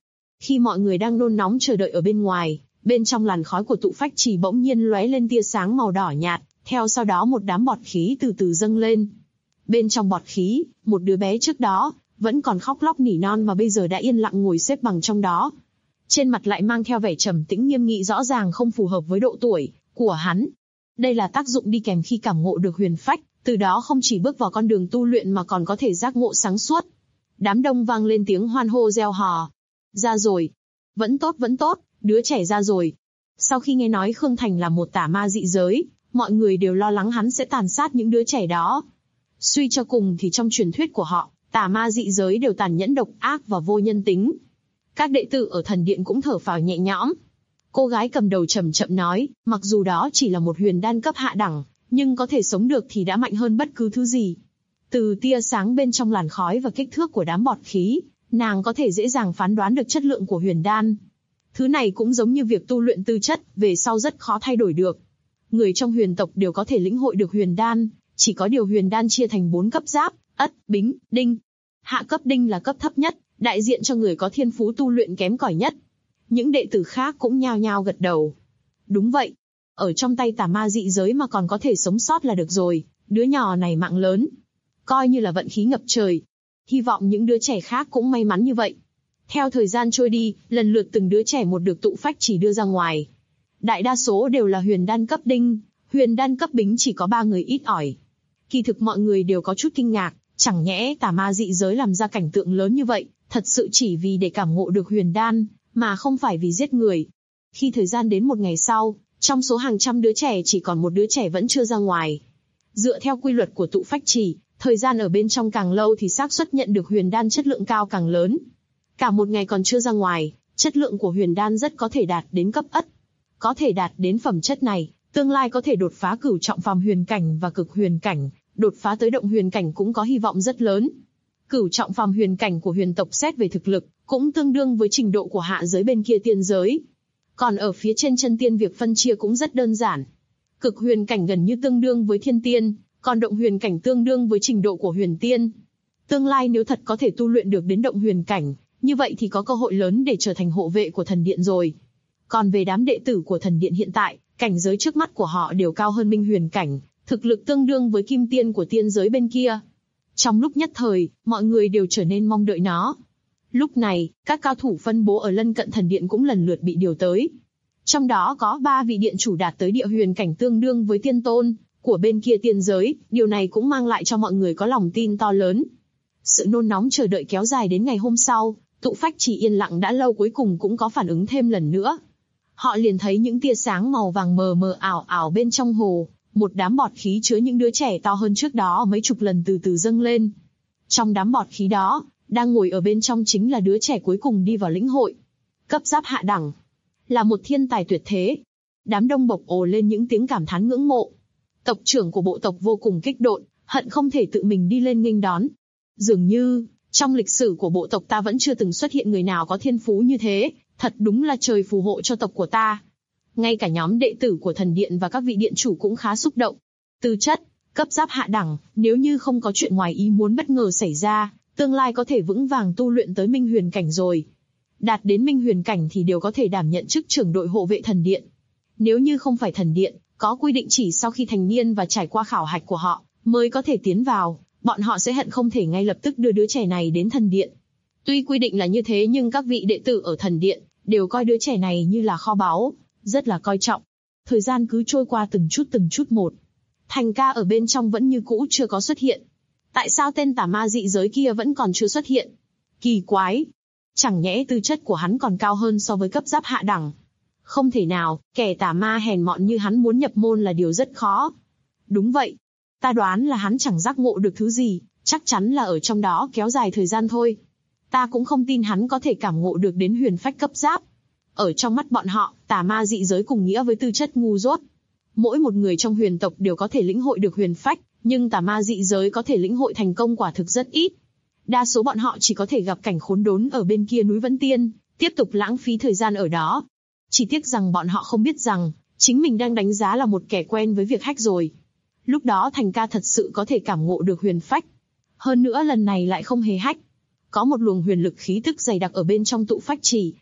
Khi mọi người đang nôn nóng chờ đợi ở bên ngoài, bên trong làn khói của tụ phách trì bỗng nhiên lóe lên tia sáng màu đỏ nhạt, theo sau đó một đám bọt khí từ từ dâng lên. Bên trong bọt khí, một đứa bé trước đó vẫn còn khóc lóc nỉ non mà bây giờ đã yên lặng ngồi xếp bằng trong đó. Trên mặt lại mang theo vẻ trầm tĩnh nghiêm nghị rõ ràng không phù hợp với độ tuổi của hắn. Đây là tác dụng đi kèm khi cảm ngộ được huyền phách, từ đó không chỉ bước vào con đường tu luyện mà còn có thể giác ngộ sáng suốt. Đám đông vang lên tiếng hoan hô reo hò. Ra rồi. Vẫn tốt, đứa trẻ ra rồi. Sau khi nghe nói Khương Thành là một tà ma dị giới, mọi người đều lo lắng hắn sẽ tàn sát những đứa trẻ đó. Suy cho cùng thì trong truyền thuyết của họ, tà ma dị giới đều tàn nhẫn độc ác và vô nhân tính. Các đệ tử ở thần điện cũng thở phào nhẹ nhõm. Cô gái cầm đầu chậm chậm nói, mặc dù đó chỉ là một huyền đan cấp hạ đẳng, nhưng có thể sống được thì đã mạnh hơn bất cứ thứ gì. Từ tia sáng bên trong làn khói và kích thước của đám bọt khí, nàng có thể dễ dàng phán đoán được chất lượng của huyền đan. Thứ này cũng giống như việc tu luyện tư chất, về sau rất khó thay đổi được. Người trong huyền tộc đều có thể lĩnh hội được huyền đan, chỉ có điều huyền đan chia thành 4 cấp giáp, ất, bính, đinh. Hạ cấp đinh là cấp thấp nhất, đại diện cho người có thiên phú tu luyện kém cỏi nhất. Những đệ tử khác cũng nhao nhao gật đầu. Đúng vậy, ở trong tay tà ma dị giới mà còn có thể sống sót là được rồi, đứa nhỏ này mạng lớn. Coi như là vận khí ngập trời. Hy vọng những đứa trẻ khác cũng may mắn như vậy. Theo thời gian trôi đi, lần lượt từng đứa trẻ một được tụ phách chỉ đưa ra ngoài. Đại đa số đều là huyền đan cấp đinh, huyền đan cấp bính chỉ có 3 người ít ỏi. Kỳ thực mọi người đều có chút kinh ngạc, chẳng nhẽ tà ma dị giới làm ra cảnh tượng lớn như vậy, thật sự chỉ vì để cảm ngộ được huyền đan, mà không phải vì giết người. Khi thời gian đến một ngày sau, trong số hàng trăm đứa trẻ chỉ còn một đứa trẻ vẫn chưa ra ngoài. Dựa theo quy luật của tụ phách trì, thời gian ở bên trong càng lâu thì xác suất nhận được huyền đan chất lượng cao càng lớn. Cả một ngày còn chưa ra ngoài, chất lượng của huyền đan rất có thể đạt đến cấp ất. Có thể đạt đến phẩm chất này, tương lai có thể đột phá cửu trọng phàm huyền cảnh và cực huyền cảnh, đột phá tới động huyền cảnh cũng có hy vọng rất lớn. Cửu trọng phàm huyền cảnh của huyền tộc xét về thực lực, cũng tương đương với trình độ của hạ giới bên kia tiên giới. Còn ở phía trên chân tiên việc phân chia cũng rất đơn giản. Cực huyền cảnh gần như tương đương với thiên tiên, còn động huyền cảnh tương đương với trình độ của huyền tiên. Tương lai nếu thật có thể tu luyện được đến động huyền cảnh, như vậy thì có cơ hội lớn để trở thành hộ vệ của thần điện rồi. Còn về đám đệ tử của thần điện hiện tại, cảnh giới trước mắt của họ đều cao hơn minh huyền cảnh, thực lực tương đương với kim tiên của tiên giới bên kia. Trong lúc nhất thời, mọi người đều trở nên mong đợi nó. Lúc này, các cao thủ phân bố ở lân cận thần điện cũng lần lượt bị điều tới. Trong đó có 3 vị điện chủ đạt tới địa huyền cảnh tương đương với tiên tôn của bên kia tiên giới, điều này cũng mang lại cho mọi người có lòng tin to lớn. Sự nôn nóng chờ đợi kéo dài đến ngày hôm sau, tụ phách chỉ yên lặng đã lâu cuối cùng cũng có phản ứng thêm lần nữa. Họ liền thấy những tia sáng màu vàng mờ mờ ảo ảo bên trong hồ, một đám bọt khí chứa những đứa trẻ to hơn trước đó mấy chục lần từ từ dâng lên. Trong đám bọt khí đó, đang ngồi ở bên trong chính là đứa trẻ cuối cùng đi vào lĩnh hội. Cấp giáp hạ đẳng. Là một thiên tài tuyệt thế. Đám đông bộc ồ lên những tiếng cảm thán ngưỡng mộ. Tộc trưởng của bộ tộc vô cùng kích động, hận không thể tự mình đi lên nghênh đón. Dường như, trong lịch sử của bộ tộc ta vẫn chưa từng xuất hiện người nào có thiên phú như thế, thật đúng là trời phù hộ cho tộc của ta. Ngay cả nhóm đệ tử của thần điện và các vị điện chủ cũng khá xúc động. Tư chất, cấp giáp hạ đẳng, nếu như không có chuyện ngoài ý muốn bất ngờ xảy ra, tương lai có thể vững vàng tu luyện tới minh huyền cảnh rồi. Đạt đến minh huyền cảnh thì đều có thể đảm nhận chức trưởng đội hộ vệ thần điện. Nếu như không phải thần điện, có quy định chỉ sau khi thành niên và trải qua khảo hạch của họ, mới có thể tiến vào, bọn họ sẽ hận không thể ngay lập tức đưa đứa trẻ này đến thần điện. Tuy quy định là như thế nhưng các vị đệ tử ở thần điện, đều coi đứa trẻ này như là kho báu, rất là coi trọng. Thời gian cứ trôi qua từng chút một. Thành ca ở bên trong vẫn như cũ chưa có xuất hiện. Tại sao tên tà ma dị giới kia vẫn còn chưa xuất hiện? Kỳ quái. Chẳng nhẽ tư chất của hắn còn cao hơn so với cấp giáp hạ đẳng? Không thể nào, kẻ tà ma hèn mọn như hắn muốn nhập môn là điều rất khó. Đúng vậy. Ta đoán là hắn chẳng giác ngộ được thứ gì, chắc chắn là ở trong đó kéo dài thời gian thôi. Ta cũng không tin hắn có thể cảm ngộ được đến huyền phách cấp giáp. Ở trong mắt bọn họ, tà ma dị giới cùng nghĩa với tư chất ngu dốt. Mỗi một người trong huyền tộc đều có thể lĩnh hội được huyền phách, nhưng tà ma dị giới có thể lĩnh hội thành công quả thực rất ít. Đa số bọn họ chỉ có thể gặp cảnh khốn đốn ở bên kia núi Vân Tiên, tiếp tục lãng phí thời gian ở đó. Chỉ tiếc rằng bọn họ không biết rằng, chính mình đang đánh giá là một kẻ quen với việc hách rồi. Lúc đó Thành ca thật sự có thể cảm ngộ được huyền phách. Hơn nữa lần này lại không hề hách. Có một luồng huyền lực khí tức dày đặc ở bên trong tụ phách trì,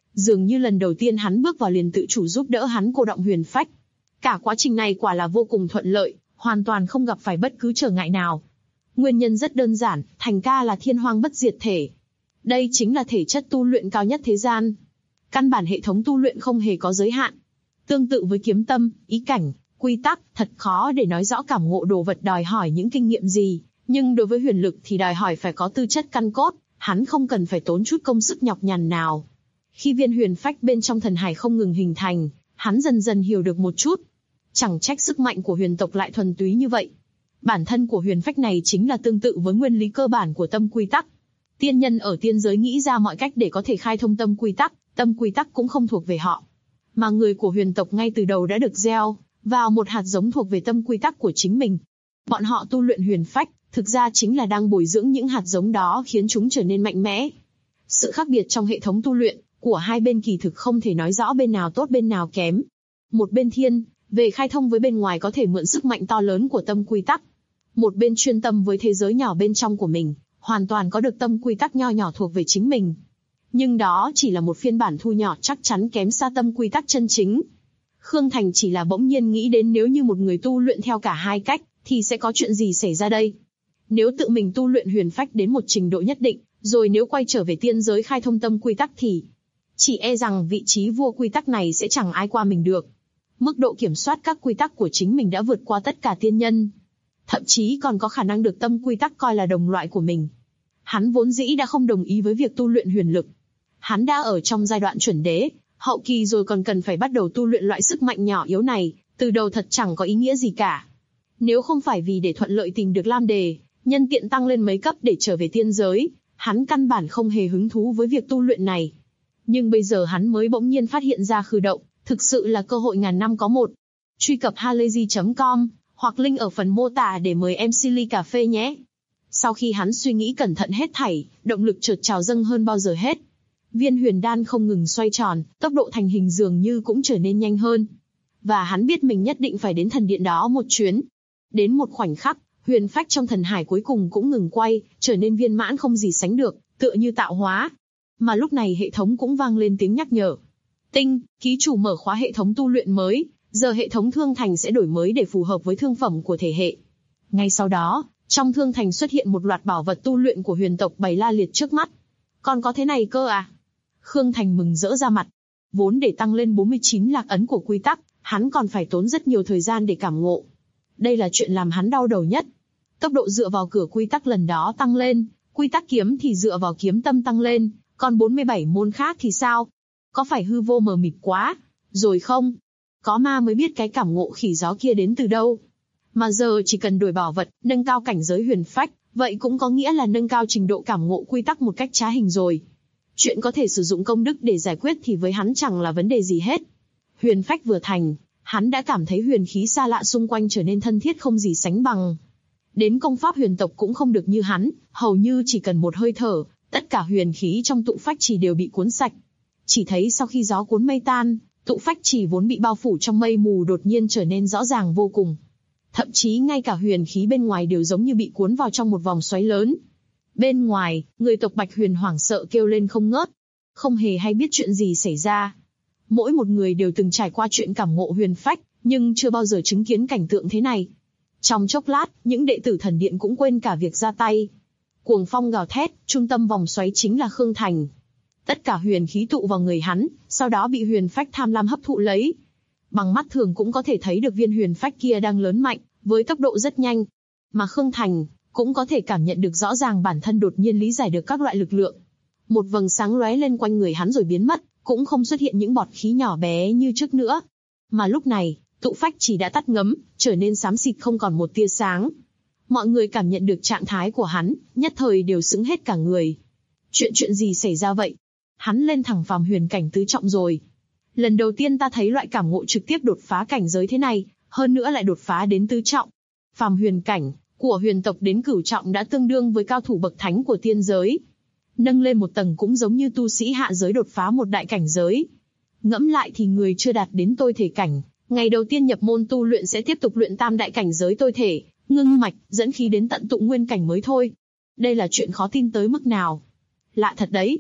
Dường như lần đầu tiên hắn bước vào liền tự chủ giúp đỡ hắn cô đọng huyền phách. Cả quá trình này quả là vô cùng thuận lợi, hoàn toàn không gặp phải bất cứ trở ngại nào. Nguyên nhân rất đơn giản, Thành Ca là thiên hoang bất diệt thể. Đây chính là thể chất tu luyện cao nhất thế gian. Căn bản hệ thống tu luyện không hề có giới hạn. Tương tự với kiếm tâm, ý cảnh, quy tắc, thật khó để nói rõ cảm ngộ đồ vật đòi hỏi những kinh nghiệm gì, nhưng đối với huyền lực thì đòi hỏi phải có tư chất căn cốt, hắn không cần phải tốn chút công sức nhọc nhằn nào. Khi viên huyền phách bên trong thần hải không ngừng hình thành, hắn dần dần hiểu được một chút. Chẳng trách sức mạnh của huyền tộc lại thuần túy như vậy. Bản thân của huyền phách này chính là tương tự với nguyên lý cơ bản của tâm quy tắc. Tiên nhân ở tiên giới nghĩ ra mọi cách để có thể khai thông tâm quy tắc cũng không thuộc về họ. Mà người của huyền tộc ngay từ đầu đã được gieo vào một hạt giống thuộc về tâm quy tắc của chính mình. Bọn họ tu luyện huyền phách, thực ra chính là đang bồi dưỡng những hạt giống đó khiến chúng trở nên mạnh mẽ. Sự khác biệt trong hệ thống tu luyện của hai bên kỳ thực không thể nói rõ bên nào tốt bên nào kém. Một bên thiên về khai thông với bên ngoài có thể mượn sức mạnh to lớn của tâm quy tắc. Một bên chuyên tâm với thế giới nhỏ bên trong của mình, hoàn toàn có được tâm quy tắc nho nhỏ thuộc về chính mình. Nhưng đó chỉ là một phiên bản thu nhỏ, chắc chắn kém xa tâm quy tắc chân chính. Khương Thành chỉ là bỗng nhiên nghĩ đến nếu như một người tu luyện theo cả hai cách, thì sẽ có chuyện gì xảy ra đây? Nếu tự mình tu luyện huyền phách đến một trình độ nhất định, rồi nếu quay trở về tiên giới khai thông tâm quy tắc thì chỉ e rằng vị trí vua quy tắc này sẽ chẳng ai qua mình được. Mức độ kiểm soát các quy tắc của chính mình đã vượt qua tất cả tiên nhân. Thậm chí còn có khả năng được tâm quy tắc coi là đồng loại của mình. Hắn vốn dĩ đã không đồng ý với việc tu luyện huyền lực. Hắn đã ở trong giai đoạn chuẩn đế, hậu kỳ rồi còn cần phải bắt đầu tu luyện loại sức mạnh nhỏ yếu này, từ đầu thật chẳng có ý nghĩa gì cả. Nếu không phải vì để thuận lợi tìm được Lam Đề, nhân tiện tăng lên mấy cấp để trở về tiên giới, hắn căn bản không hề hứng thú với việc tu luyện này. Nhưng bây giờ hắn mới bỗng nhiên phát hiện ra khư động, thực sự là cơ hội ngàn năm có một. Truy cập halayzi.com hoặc link ở phần mô tả để mời em Silly cà phê nhé. Sau khi hắn suy nghĩ cẩn thận hết thảy, động lực chợt trào dâng hơn bao giờ hết. Viên huyền đan không ngừng xoay tròn, tốc độ thành hình dường như cũng trở nên nhanh hơn. Và hắn biết mình nhất định phải đến thần điện đó một chuyến. Đến một khoảnh khắc, huyền phách trong thần hải cuối cùng cũng ngừng quay, trở nên viên mãn không gì sánh được, tựa như tạo hóa. Mà lúc này hệ thống cũng vang lên tiếng nhắc nhở. Tinh, ký chủ mở khóa hệ thống tu luyện mới, giờ hệ thống thương thành sẽ đổi mới để phù hợp với thương phẩm của thể hệ. Ngay sau đó, trong thương thành xuất hiện một loạt bảo vật tu luyện của huyền tộc bày la liệt trước mắt. Còn có thế này cơ à? Khương Thành mừng rỡ ra mặt. Vốn để tăng lên 49 lạc ấn của quy tắc, hắn còn phải tốn rất nhiều thời gian để cảm ngộ. Đây là chuyện làm hắn đau đầu nhất. Tốc độ dựa vào cửa quy tắc lần đó tăng lên, quy tắc kiếm thì dựa vào kiếm tâm tăng lên, còn 47 môn khác thì sao? Có phải hư vô mờ mịt quá rồi không? Có ma mới biết cái cảm ngộ khỉ gió kia đến từ đâu. Mà giờ chỉ cần đổi bảo vật, nâng cao cảnh giới huyền phách, vậy cũng có nghĩa là nâng cao trình độ cảm ngộ quy tắc một cách trá hình rồi. Chuyện có thể sử dụng công đức để giải quyết thì với hắn chẳng là vấn đề gì hết. Huyền phách vừa thành, hắn đã cảm thấy huyền khí xa lạ xung quanh trở nên thân thiết không gì sánh bằng. Đến công pháp huyền tộc cũng không được như hắn, hầu như chỉ cần một hơi thở, tất cả huyền khí trong tụ phách trì đều bị cuốn sạch. Chỉ thấy sau khi gió cuốn mây tan, tụ phách trì vốn bị bao phủ trong mây mù đột nhiên trở nên rõ ràng vô cùng. Thậm chí ngay cả huyền khí bên ngoài đều giống như bị cuốn vào trong một vòng xoáy lớn. Bên ngoài, người tộc Bạch Huyền hoảng sợ kêu lên không ngớt, không hề hay biết chuyện gì xảy ra. Mỗi một người đều từng trải qua chuyện cảm ngộ huyền phách, nhưng chưa bao giờ chứng kiến cảnh tượng thế này. Trong chốc lát, những đệ tử thần điện cũng quên cả việc ra tay. Cuồng phong gào thét, trung tâm vòng xoáy chính là Khương Thành. Tất cả huyền khí tụ vào người hắn, sau đó bị huyền phách tham lam hấp thụ lấy. Bằng mắt thường cũng có thể thấy được viên huyền phách kia đang lớn mạnh, với tốc độ rất nhanh. Mà Khương Thành cũng có thể cảm nhận được rõ ràng bản thân đột nhiên lý giải được các loại lực lượng. Một vầng sáng lóe lên quanh người hắn rồi biến mất, cũng không xuất hiện những bọt khí nhỏ bé như trước nữa. Mà lúc này, tụ phách chỉ đã tắt ngấm, trở nên xám xịt không còn một tia sáng. Mọi người cảm nhận được trạng thái của hắn, nhất thời đều sững hết cả người. Chuyện gì xảy ra vậy? Hắn lên thẳng phàm huyền cảnh tứ trọng rồi. Lần đầu tiên ta thấy loại cảm ngộ trực tiếp đột phá cảnh giới thế này, hơn nữa lại đột phá đến tứ trọng. Phàm huyền cảnh của huyền tộc đến cửu trọng đã tương đương với cao thủ bậc thánh của tiên giới. Nâng lên một tầng cũng giống như tu sĩ hạ giới đột phá một đại cảnh giới. Ngẫm lại thì người chưa đạt đến tôi thể cảnh, ngày đầu tiên nhập môn tu luyện sẽ tiếp tục luyện tam đại cảnh giới tôi thể, ngưng mạch, dẫn khí đến tận tụ nguyên cảnh mới thôi. Đây là chuyện khó tin tới mức nào. Lạ thật đấy.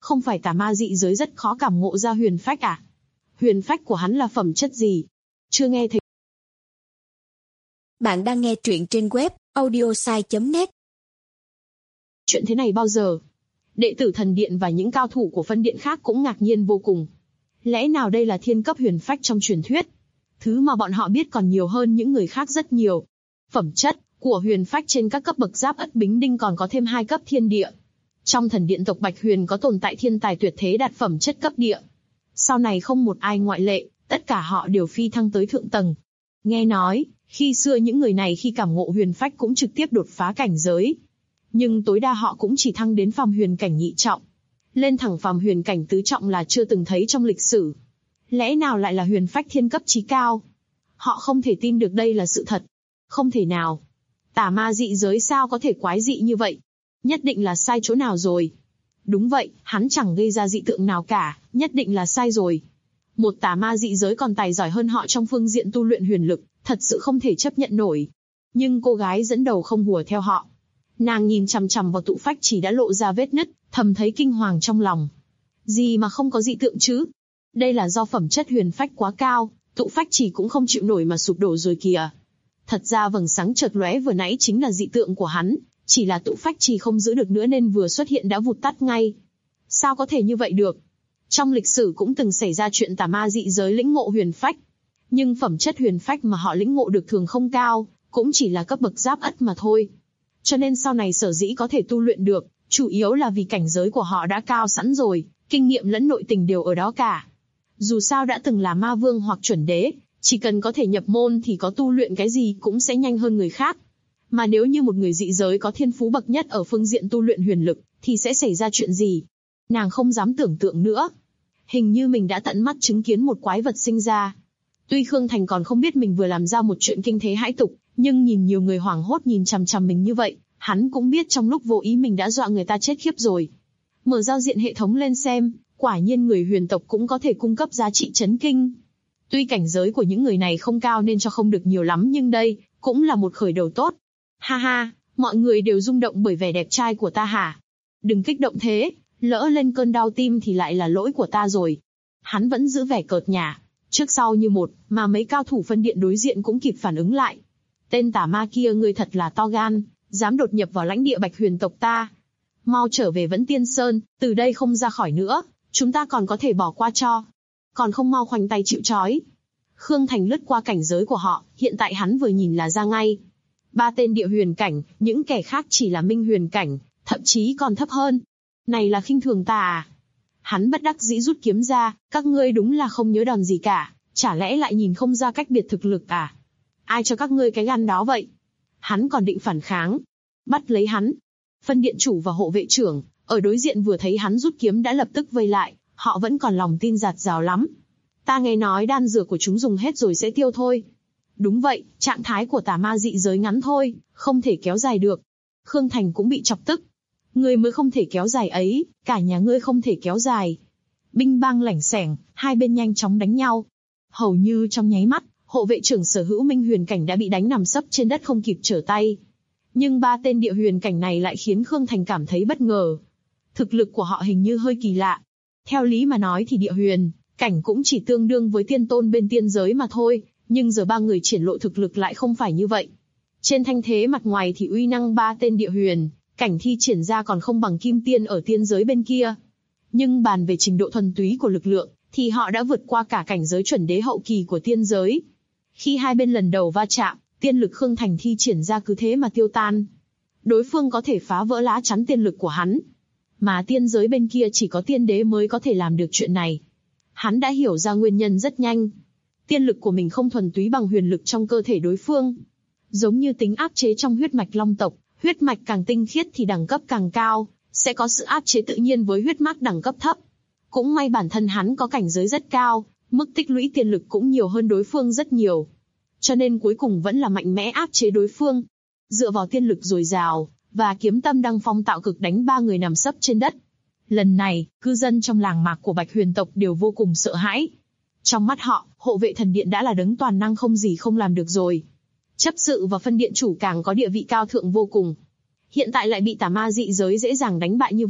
Không phải tà ma dị giới rất khó cảm ngộ ra huyền phách à? Huyền phách của hắn là phẩm chất gì? Chưa nghe thấy. Bạn đang nghe truyện trên web audiosai.net. Chuyện thế này bao giờ? Đệ tử thần điện và những cao thủ của phân điện khác cũng ngạc nhiên vô cùng. Lẽ nào đây là thiên cấp huyền phách trong truyền thuyết? Thứ mà bọn họ biết còn nhiều hơn những người khác rất nhiều. Phẩm chất của huyền phách trên các cấp bậc Giáp Ất Bính Đinh còn có thêm 2 cấp thiên địa. Trong thần điện tộc Bạch Huyền có tồn tại thiên tài tuyệt thế đạt phẩm chất cấp địa. Sau này không một ai ngoại lệ, tất cả họ đều phi thăng tới thượng tầng. Nghe nói, khi xưa những người này khi cảm ngộ huyền phách cũng trực tiếp đột phá cảnh giới. Nhưng tối đa họ cũng chỉ thăng đến phàm huyền cảnh nhị trọng. Lên thẳng phàm huyền cảnh tứ trọng là chưa từng thấy trong lịch sử. Lẽ nào lại là huyền phách thiên cấp chí cao? Họ không thể tin được đây là sự thật. Không thể nào. Tà ma dị giới sao có thể quái dị như vậy? Nhất định là sai chỗ nào rồi. Đúng vậy, hắn chẳng gây ra dị tượng nào cả, nhất định là sai rồi. Một tà ma dị giới còn tài giỏi hơn họ trong phương diện tu luyện huyền lực, thật sự không thể chấp nhận nổi. Nhưng cô gái dẫn đầu không hùa theo họ. Nàng nhìn chằm chằm vào tụ phách chỉ đã lộ ra vết nứt, thầm thấy kinh hoàng trong lòng. Gì mà không có dị tượng chứ? Đây là do phẩm chất huyền phách quá cao, tụ phách chỉ cũng không chịu nổi mà sụp đổ rồi kìa. Thật ra vầng sáng chợt lóe vừa nãy chính là dị tượng của hắn, chỉ là tụ phách chỉ không giữ được nữa nên vừa xuất hiện đã vụt tắt ngay. Sao có thể như vậy được? Trong lịch sử cũng từng xảy ra chuyện tà ma dị giới lĩnh ngộ huyền phách. Nhưng phẩm chất huyền phách mà họ lĩnh ngộ được thường không cao, cũng chỉ là cấp bậc Giáp Ất mà thôi. Cho nên sau này sở dĩ có thể tu luyện được, chủ yếu là vì cảnh giới của họ đã cao sẵn rồi, kinh nghiệm lẫn nội tình đều ở đó cả. Dù sao đã từng là ma vương hoặc chuẩn đế, chỉ cần có thể nhập môn thì có tu luyện cái gì cũng sẽ nhanh hơn người khác. Mà nếu như một người dị giới có thiên phú bậc nhất ở phương diện tu luyện huyền lực, thì sẽ xảy ra chuyện gì? Nàng không dám tưởng tượng nữa. Hình như mình đã tận mắt chứng kiến một quái vật sinh ra. Tuy Khương Thành còn không biết mình vừa làm ra một chuyện kinh thế hãi tục, nhưng nhìn nhiều người hoảng hốt nhìn chằm chằm mình như vậy, hắn cũng biết trong lúc vô ý mình đã dọa người ta chết khiếp rồi. Mở giao diện hệ thống lên xem, quả nhiên người huyền tộc cũng có thể cung cấp giá trị chấn kinh. Tuy cảnh giới của những người này không cao nên cho không được nhiều lắm nhưng đây cũng là một khởi đầu tốt. Ha ha, mọi người đều rung động bởi vẻ đẹp trai của ta hả? Đừng kích động thế, lỡ lên cơn đau tim thì lại là lỗi của ta rồi. Hắn vẫn giữ vẻ cợt nhả, trước sau như một, mà mấy cao thủ phân điện đối diện cũng kịp phản ứng lại. Tên tà ma kia ngươi thật là to gan, dám đột nhập vào lãnh địa Bạch Huyền tộc ta. Mau trở về Vẫn Tiên Sơn, từ đây không ra khỏi nữa, chúng ta còn có thể bỏ qua cho. Còn không mau khoanh tay chịu trói. Khương Thành lướt qua cảnh giới của họ, hiện tại hắn vừa nhìn là ra ngay. 3 tên địa huyền cảnh, những kẻ khác chỉ là minh huyền cảnh, thậm chí còn thấp hơn. Này là khinh thường ta à? Hắn bất đắc dĩ rút kiếm ra, các ngươi đúng là không nhớ đòn gì cả, chả lẽ lại nhìn không ra cách biệt thực lực à? Ai cho các ngươi cái gan đó vậy? Hắn còn định phản kháng. Bắt lấy hắn. Phân điện chủ và hộ vệ trưởng, ở đối diện vừa thấy hắn rút kiếm đã lập tức vây lại, họ vẫn còn lòng tin dạt dào lắm. Ta nghe nói đan dược của chúng dùng hết rồi sẽ tiêu thôi. Đúng vậy, trạng thái của tà ma dị giới ngắn thôi, không thể kéo dài được. Khương Thành cũng bị chọc tức. Ngươi mới không thể kéo dài ấy, cả nhà ngươi không thể kéo dài. Binh bang lảnh xẻng, hai bên nhanh chóng đánh nhau. Hầu như trong nháy mắt, hộ vệ trưởng sở hữu minh huyền cảnh đã bị đánh nằm sấp trên đất không kịp trở tay. Nhưng 3 tên địa huyền cảnh này lại khiến Khương Thành cảm thấy bất ngờ. Thực lực của họ hình như hơi kỳ lạ. Theo lý mà nói thì địa huyền cảnh cũng chỉ tương đương với tiên tôn bên tiên giới mà thôi, nhưng giờ 3 người triển lộ thực lực lại không phải như vậy. Trên thanh thế mặt ngoài thì uy năng 3 tên địa huyền cảnh thi triển ra còn không bằng kim tiên ở tiên giới bên kia. Nhưng bàn về trình độ thuần túy của lực lượng, thì họ đã vượt qua cả cảnh giới chuẩn đế hậu kỳ của tiên giới. Khi hai bên lần đầu va chạm, tiên lực Khương Thành thi triển ra cứ thế mà tiêu tan. Đối phương có thể phá vỡ lá chắn tiên lực của hắn. Mà tiên giới bên kia chỉ có tiên đế mới có thể làm được chuyện này. Hắn đã hiểu ra nguyên nhân rất nhanh. Tiên lực của mình không thuần túy bằng huyền lực trong cơ thể đối phương. Giống như tính áp chế trong huyết mạch long tộc, huyết mạch càng tinh khiết thì đẳng cấp càng cao, sẽ có sự áp chế tự nhiên với huyết mạch đẳng cấp thấp. Cũng may bản thân hắn có cảnh giới rất cao, mức tích lũy tiên lực cũng nhiều hơn đối phương rất nhiều. Cho nên cuối cùng vẫn là mạnh mẽ áp chế đối phương. Dựa vào tiên lực dồi dào, và kiếm tâm đăng phong tạo cực đánh 3 người nằm sấp trên đất. Lần này, cư dân trong làng mạc của Bạch Huyền tộc đều vô cùng sợ hãi. Trong mắt họ, hộ vệ thần điện đã là đấng toàn năng không gì không làm được rồi. Chấp sự và phân điện chủ càng có địa vị cao thượng vô cùng. Hiện tại lại bị tà ma dị giới dễ dàng đánh bại như vậy,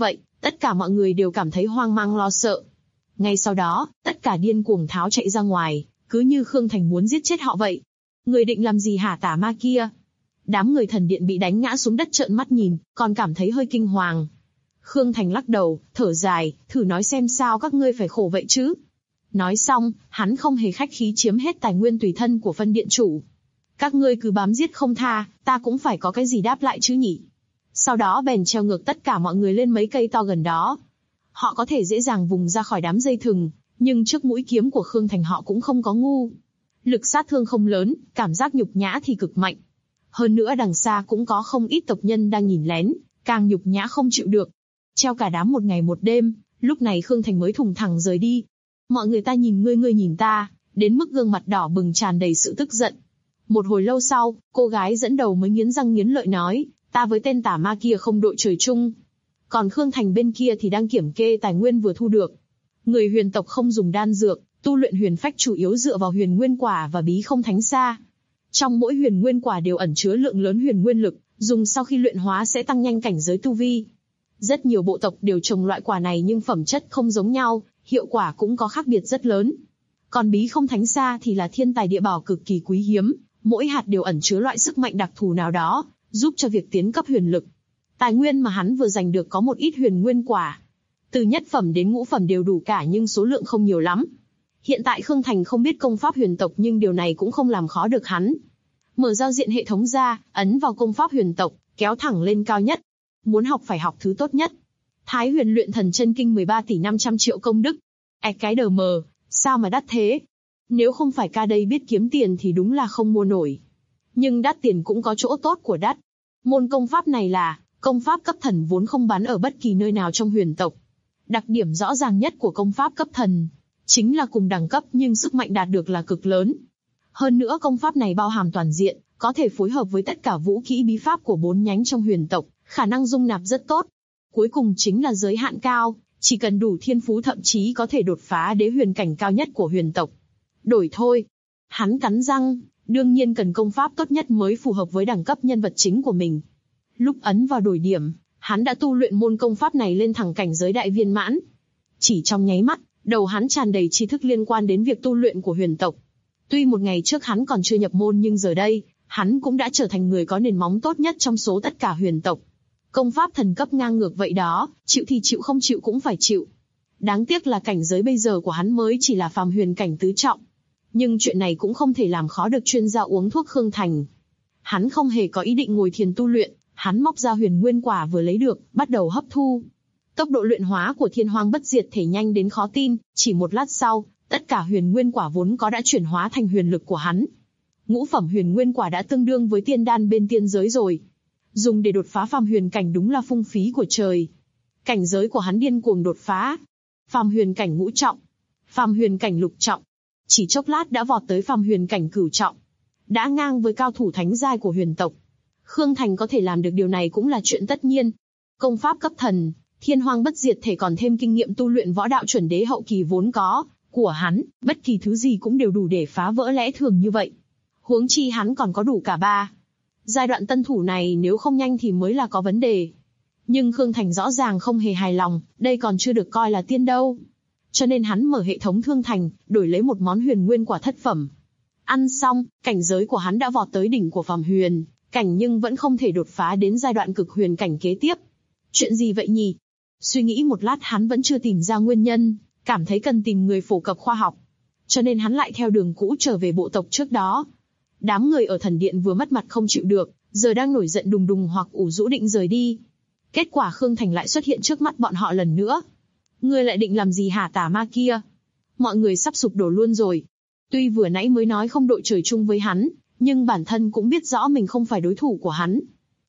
Tất cả mọi người đều cảm thấy hoang mang lo sợ. Ngay sau đó, tất cả điên cuồng tháo chạy ra ngoài, cứ như Khương Thành muốn giết chết họ vậy. Người định làm gì hả tà ma kia? Đám người thần điện bị đánh ngã xuống đất trợn mắt nhìn, còn cảm thấy hơi kinh hoàng. Khương Thành lắc đầu, thở dài, thử nói xem sao các ngươi phải khổ vậy chứ. Nói xong, hắn không hề khách khí chiếm hết tài nguyên tùy thân của phân điện chủ. Các ngươi cứ bám giết không tha, ta cũng phải có cái gì đáp lại chứ nhỉ. Sau đó bèn treo ngược tất cả mọi người lên mấy cây to gần đó. Họ có thể dễ dàng vùng ra khỏi đám dây thừng, nhưng trước mũi kiếm của Khương Thành họ cũng không có ngu. Lực sát thương không lớn, cảm giác nhục nhã thì cực mạnh. Hơn nữa đằng xa cũng có không ít tộc nhân đang nhìn lén, càng nhục nhã không chịu được. Treo cả đám một ngày một đêm, lúc này Khương Thành mới thùng thẳng rời đi. Mọi người ta nhìn ngươi, ngươi nhìn ta, đến mức gương mặt đỏ bừng tràn đầy sự tức giận. Một hồi lâu sau, cô gái dẫn đầu mới nghiến răng nghiến lợi nói, ta với tên tà ma kia không đội trời chung. Còn Khương Thành bên kia thì đang kiểm kê tài nguyên vừa thu được. Người huyền tộc không dùng đan dược, tu luyện huyền phách chủ yếu dựa vào huyền nguyên quả và bí không thánh sa. Trong mỗi huyền nguyên quả đều ẩn chứa lượng lớn huyền nguyên lực, dùng sau khi luyện hóa sẽ tăng nhanh cảnh giới tu vi. Rất nhiều bộ tộc đều trồng loại quả này nhưng phẩm chất không giống nhau, hiệu quả cũng có khác biệt rất lớn. Còn bí không thánh sa thì là thiên tài địa bảo cực kỳ quý hiếm, mỗi hạt đều ẩn chứa loại sức mạnh đặc thù nào đó, giúp cho việc tiến cấp huyền lực. Tài nguyên mà hắn vừa giành được có một ít huyền nguyên quả. Từ nhất phẩm đến ngũ phẩm đều đủ cả nhưng số lượng không nhiều lắm. Hiện tại Khương Thành không biết công pháp huyền tộc nhưng điều này cũng không làm khó được hắn. Mở giao diện hệ thống ra, ấn vào công pháp huyền tộc, kéo thẳng lên cao nhất. Muốn học phải học thứ tốt nhất. Thái Huyền Luyện Thần Chân Kinh 13 tỷ 500 triệu công đức. Cái đờ mờ, sao mà đắt thế? Nếu không phải ca đây biết kiếm tiền thì đúng là không mua nổi. Nhưng đắt tiền cũng có chỗ tốt của đắt. Môn công pháp này là công pháp cấp thần vốn không bán ở bất kỳ nơi nào trong huyền tộc. Đặc điểm rõ ràng nhất của công pháp cấp thần chính là cùng đẳng cấp nhưng sức mạnh đạt được là cực lớn. Hơn nữa công pháp này bao hàm toàn diện, có thể phối hợp với tất cả vũ kỹ bí pháp của 4 nhánh trong huyền tộc, khả năng dung nạp rất tốt. Cuối cùng chính là giới hạn cao, chỉ cần đủ thiên phú thậm chí có thể đột phá đế huyền cảnh cao nhất của huyền tộc. Đổi thôi. Hắn cắn răng, đương nhiên cần công pháp tốt nhất mới phù hợp với đẳng cấp nhân vật chính của mình. Lúc ấn vào đổi điểm, hắn đã tu luyện môn công pháp này lên thẳng cảnh giới đại viên mãn. Chỉ trong nháy mắt, đầu hắn tràn đầy tri thức liên quan đến việc tu luyện của huyền tộc. Tuy một ngày trước hắn còn chưa nhập môn nhưng giờ đây, hắn cũng đã trở thành người có nền móng tốt nhất trong số tất cả huyền tộc. Công pháp thần cấp ngang ngược vậy đó, chịu thì chịu không chịu cũng phải chịu. Đáng tiếc là cảnh giới bây giờ của hắn mới chỉ là phàm huyền cảnh tứ trọng. Nhưng chuyện này cũng không thể làm khó được chuyên gia uống thuốc Khương Thành. Hắn không hề có ý định ngồi thiền tu luyện, hắn móc ra huyền nguyên quả vừa lấy được, bắt đầu hấp thu. Tốc độ luyện hóa của Thiên Hoang Bất Diệt thể nhanh đến khó tin, chỉ một lát sau, tất cả huyền nguyên quả vốn có đã chuyển hóa thành huyền lực của hắn. Ngũ phẩm huyền nguyên quả đã tương đương với tiên đan bên tiên giới rồi. Dùng để đột phá phàm huyền cảnh đúng là phung phí của trời. Cảnh giới của hắn điên cuồng đột phá. Phàm huyền cảnh ngũ trọng, phàm huyền cảnh lục trọng, chỉ chốc lát đã vọt tới phàm huyền cảnh cửu trọng, đã ngang với cao thủ thánh giai của huyền tộc. Khương Thành có thể làm được điều này cũng là chuyện tất nhiên. Công pháp cấp thần, Thiên Hoang Bất Diệt thể còn thêm kinh nghiệm tu luyện võ đạo chuẩn đế hậu kỳ vốn có của hắn, bất kỳ thứ gì cũng đều đủ để phá vỡ lẽ thường như vậy. Huống chi hắn còn có đủ cả 3 giai đoạn tân thủ này, nếu không nhanh thì mới là có vấn đề. Nhưng Khương Thành rõ ràng không hề hài lòng, đây còn chưa được coi là tiên đâu. Cho nên hắn mở hệ thống thương thành, đổi lấy một món huyền nguyên quả thất phẩm. Ăn xong, cảnh giới của hắn đã vọt tới đỉnh của phàm huyền cảnh nhưng vẫn không thể đột phá đến giai đoạn cực huyền cảnh kế tiếp. Chuyện gì vậy nhỉ? Suy nghĩ một lát hắn vẫn chưa tìm ra nguyên nhân, cảm thấy cần tìm người phổ cập khoa học. Cho nên hắn lại theo đường cũ trở về bộ tộc trước đó. Đám người ở thần điện vừa mất mặt không chịu được, giờ đang nổi giận đùng đùng hoặc ủ rũ định rời đi. Kết quả Khương Thành lại xuất hiện trước mắt bọn họ lần nữa. Ngươi lại định làm gì hả tà ma kia? Mọi người sắp sụp đổ luôn rồi. Tuy vừa nãy mới nói không đội trời chung với hắn, nhưng bản thân cũng biết rõ mình không phải đối thủ của hắn.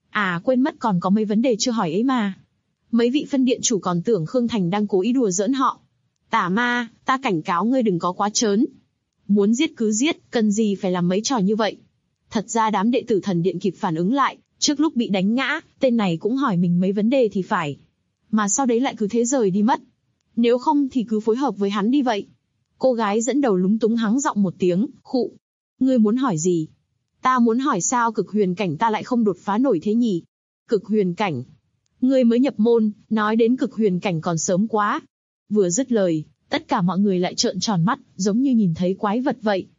À quên mất còn có mấy vấn đề chưa hỏi ấy mà. Mấy vị phân điện chủ còn tưởng Khương Thành đang cố ý đùa giỡn họ. Tà ma, ta cảnh cáo ngươi đừng có quá trớn. Muốn giết cứ giết, cần gì phải làm mấy trò như vậy. Thật ra đám đệ tử thần điện kịp phản ứng lại, trước lúc bị đánh ngã, tên này cũng hỏi mình mấy vấn đề thì phải. Mà sau đấy lại cứ thế rời đi mất. Nếu không thì cứ phối hợp với hắn đi vậy. Cô gái dẫn đầu lúng túng hắng giọng một tiếng, khụ. Ngươi muốn hỏi gì? Ta muốn hỏi sao cực huyền cảnh ta lại không đột phá nổi thế nhỉ? Cực huyền cảnh. Ngươi mới nhập môn, nói đến cực huyền cảnh còn sớm quá. Vừa dứt lời, tất cả mọi người lại trợn tròn mắt, giống như nhìn thấy quái vật vậy.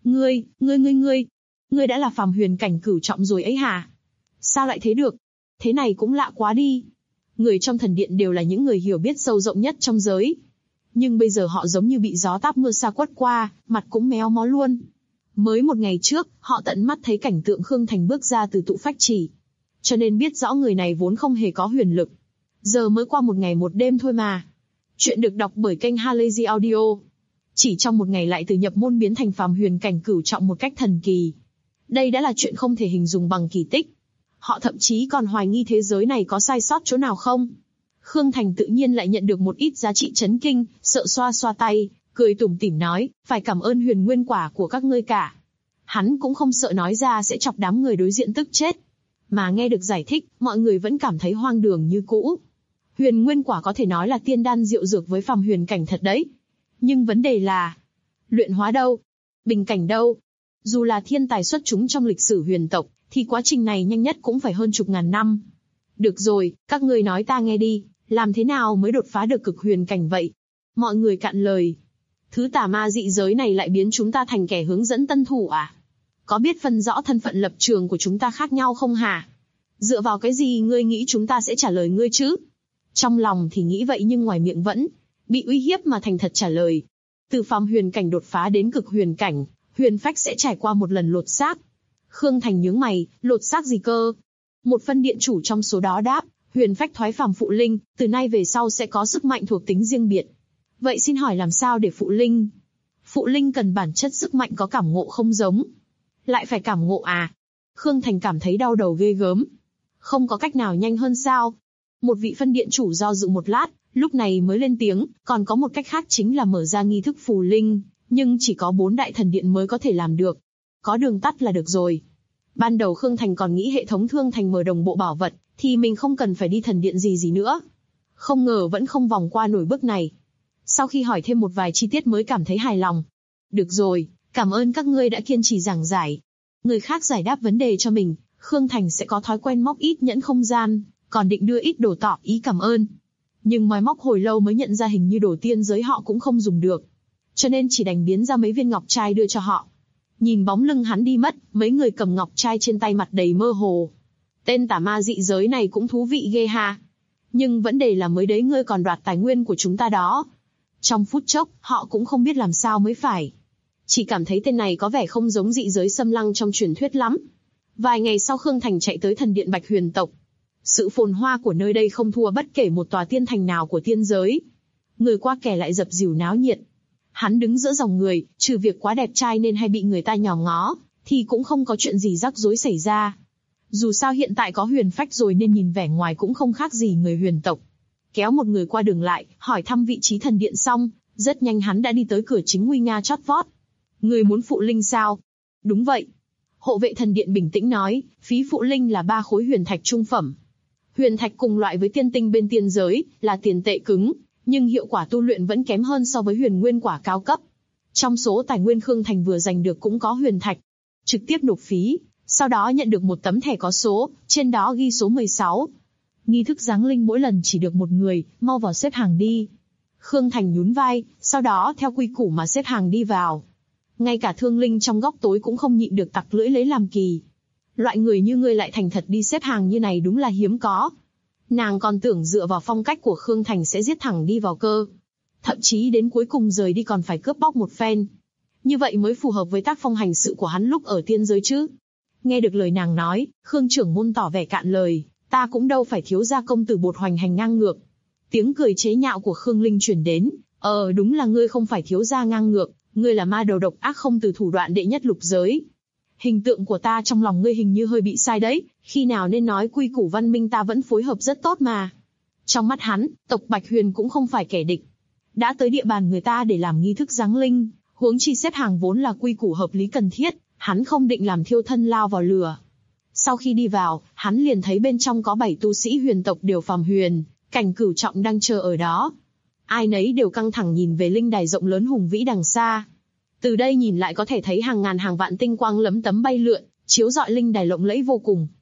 Ngươi đã là phàm huyền cảnh cửu trọng rồi ấy hả? Sao lại thế được? Thế này cũng lạ quá đi. Người trong thần điện đều là những người hiểu biết sâu rộng nhất trong giới. Nhưng bây giờ họ giống như bị gió táp mưa sa quất qua, mặt cũng méo mó luôn. Mới một ngày trước, họ tận mắt thấy cảnh tượng Khương Thành bước ra từ tụ phách chỉ. Cho nên biết rõ người này vốn không hề có huyền lực. Giờ mới qua một ngày một đêm thôi mà. Chuyện được đọc bởi kênh Halazy Audio. Chỉ trong một ngày lại từ nhập môn biến thành phàm huyền cảnh cửu trọng một cách thần kỳ. Đây đã là chuyện không thể hình dung bằng kỳ tích. Họ thậm chí còn hoài nghi thế giới này có sai sót chỗ nào không. Khương Thành tự nhiên lại nhận được một ít giá trị chấn kinh, sợ xoa xoa tay, cười tủm tỉm nói, phải cảm ơn huyền nguyên quả của các ngươi cả. Hắn cũng không sợ nói ra sẽ chọc đám người đối diện tức chết. Mà nghe được giải thích, mọi người vẫn cảm thấy hoang đường như cũ. Huyền nguyên quả có thể nói là tiên đan diệu dược với phàm huyền cảnh thật đấy. Nhưng vấn đề là, luyện hóa đâu? Bình cảnh đâu? Dù là thiên tài xuất chúng trong lịch sử huyền tộc, thì quá trình này nhanh nhất cũng phải hơn chục ngàn năm. Được rồi, các ngươi nói ta nghe đi, làm thế nào mới đột phá được cực huyền cảnh vậy? Mọi người cạn lời. Thứ tà ma dị giới này lại biến chúng ta thành kẻ hướng dẫn tân thủ à? Có biết phân rõ thân phận lập trường của chúng ta khác nhau không hả? Dựa vào cái gì ngươi nghĩ chúng ta sẽ trả lời ngươi chứ? Trong lòng thì nghĩ vậy nhưng ngoài miệng vẫn bị uy hiếp mà thành thật trả lời. Từ phàm huyền cảnh đột phá đến cực huyền cảnh, huyền phách sẽ trải qua một lần lột xác. Khương Thành nhướng mày, lột xác gì cơ? Một phân điện chủ trong số đó đáp, huyền phách thoái phàm phụ linh, từ nay về sau sẽ có sức mạnh thuộc tính riêng biệt. Vậy xin hỏi làm sao để phụ linh? Phụ linh cần bản chất sức mạnh có cảm ngộ không giống. Lại phải cảm ngộ à? Khương Thành cảm thấy đau đầu ghê gớm. Không có cách nào nhanh hơn sao? Một vị phân điện chủ do dự một lát, lúc này mới lên tiếng, còn có một cách khác chính là mở ra nghi thức phù linh, nhưng chỉ có 4 đại thần điện mới có thể làm được. Có đường tắt là được rồi. Ban đầu Khương Thành còn nghĩ hệ thống thương thành mở đồng bộ bảo vật, thì mình không cần phải đi thần điện gì nữa. Không ngờ vẫn không vòng qua nổi bước này. Sau khi hỏi thêm một vài chi tiết mới cảm thấy hài lòng. Được rồi, cảm ơn các ngươi đã kiên trì giảng giải. Người khác giải đáp vấn đề cho mình, Khương Thành sẽ có thói quen móc ít nhẫn không gian, còn định đưa ít đồ tỏ ý cảm ơn. Nhưng moi móc hồi lâu mới nhận ra hình như đồ tiên giới họ cũng không dùng được. Cho nên chỉ đành biến ra mấy viên ngọc trai đưa cho họ. Nhìn bóng lưng hắn đi mất, mấy người cầm ngọc trai trên tay mặt đầy mơ hồ. Tên tà ma dị giới này cũng thú vị ghê ha. Nhưng vấn đề là mới đấy ngươi còn đoạt tài nguyên của chúng ta đó. Trong phút chốc, họ cũng không biết làm sao mới phải. Chỉ cảm thấy tên này có vẻ không giống dị giới xâm lăng trong truyền thuyết lắm. Vài ngày sau Khương Thành chạy tới thần điện Bạch Huyền tộc. Sự phồn hoa của nơi đây không thua bất kể một tòa tiên thành nào của tiên giới. Người qua kẻ lại dập dìu náo nhiệt. Hắn đứng giữa dòng người, trừ việc quá đẹp trai nên hay bị người ta nhòm ngó, thì cũng không có chuyện gì rắc rối xảy ra. Dù sao hiện tại có huyền phách rồi nên nhìn vẻ ngoài cũng không khác gì người huyền tộc. Kéo một người qua đường lại, hỏi thăm vị trí thần điện xong, rất nhanh hắn đã đi tới cửa chính nguy nga chót vót. Người muốn phụ linh sao? Đúng vậy. Hộ vệ thần điện bình tĩnh nói, phí phụ linh là 3 khối huyền thạch trung phẩm. Huyền thạch cùng loại với tiên tinh bên tiên giới, là tiền tệ cứng, nhưng hiệu quả tu luyện vẫn kém hơn so với huyền nguyên quả cao cấp. Trong số tài nguyên Khương Thành vừa giành được cũng có huyền thạch. Trực tiếp nộp phí, sau đó nhận được một tấm thẻ có số, trên đó ghi số 16. Nghi thức giáng linh mỗi lần chỉ được một người, mau vào xếp hàng đi. Khương Thành nhún vai, sau đó theo quy củ mà xếp hàng đi vào. Ngay cả thương linh trong góc tối cũng không nhịn được tặc lưỡi lấy làm kỳ. Loại người như ngươi lại thành thật đi xếp hàng như này đúng là hiếm có. Nàng còn tưởng dựa vào phong cách của Khương Thành sẽ giết thẳng đi vào cơ. Thậm chí đến cuối cùng rời đi còn phải cướp bóc một phen. Như vậy mới phù hợp với tác phong hành sự của hắn lúc ở tiên giới chứ. Nghe được lời nàng nói, Khương trưởng môn tỏ vẻ cạn lời, ta cũng đâu phải thiếu gia công tử bột hoành hành ngang ngược. Tiếng cười chế nhạo của Khương Linh truyền đến, đúng là ngươi không phải thiếu gia ngang ngược, ngươi là ma đầu độc ác không từ thủ đoạn đệ nhất lục giới. Hình tượng của ta trong lòng ngươi hình như hơi bị sai đấy, khi nào nên nói quy củ văn minh ta vẫn phối hợp rất tốt mà. Trong mắt hắn, tộc Bạch Huyền cũng không phải kẻ địch. Đã tới địa bàn người ta để làm nghi thức giáng linh, huống chi xếp hàng vốn là quy củ hợp lý cần thiết, hắn không định làm thiêu thân lao vào lửa. Sau khi đi vào, hắn liền thấy bên trong có 7 tu sĩ huyền tộc đều phàm huyền, cảnh cửu trọng đang chờ ở đó. Ai nấy đều căng thẳng nhìn về linh đài rộng lớn hùng vĩ đằng xa. Từ đây nhìn lại có thể thấy hàng ngàn hàng vạn tinh quang lấm tấm bay lượn, chiếu rọi linh đài lộng lẫy vô cùng.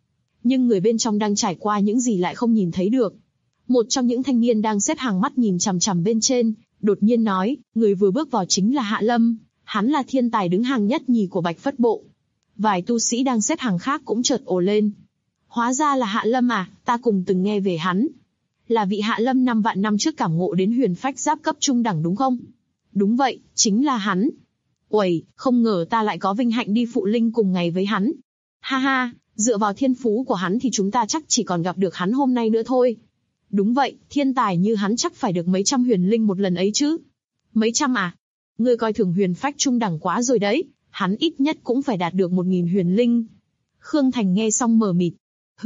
nhưng người bên trong đang trải qua những gì lại không nhìn thấy được. Một trong những thanh niên đang xếp hàng mắt nhìn chằm chằm bên trên, đột nhiên nói, người vừa bước vào chính là Hạ Lâm, hắn là thiên tài đứng hàng nhất nhì của Bạch Phất Bộ. Vài tu sĩ đang xếp hàng khác cũng chợt ồ lên. Hóa ra là Hạ Lâm à, ta cùng từng nghe về hắn. Là vị Hạ Lâm 5 vạn năm trước cảm ngộ đến huyền phách giáp cấp trung đẳng đúng không? Đúng vậy, chính là hắn. Uầy, không ngờ ta lại có vinh hạnh đi phụ linh cùng ngày với hắn. Ha ha, dựa vào thiên phú của hắn thì chúng ta chắc chỉ còn gặp được hắn hôm nay nữa thôi. Đúng vậy, thiên tài như hắn chắc phải được mấy trăm huyền linh một lần ấy chứ. Mấy trăm à? Ngươi coi thường huyền phách trung đẳng quá rồi đấy, hắn ít nhất cũng phải đạt được 1000 huyền linh. Khương Thành nghe xong mờ mịt.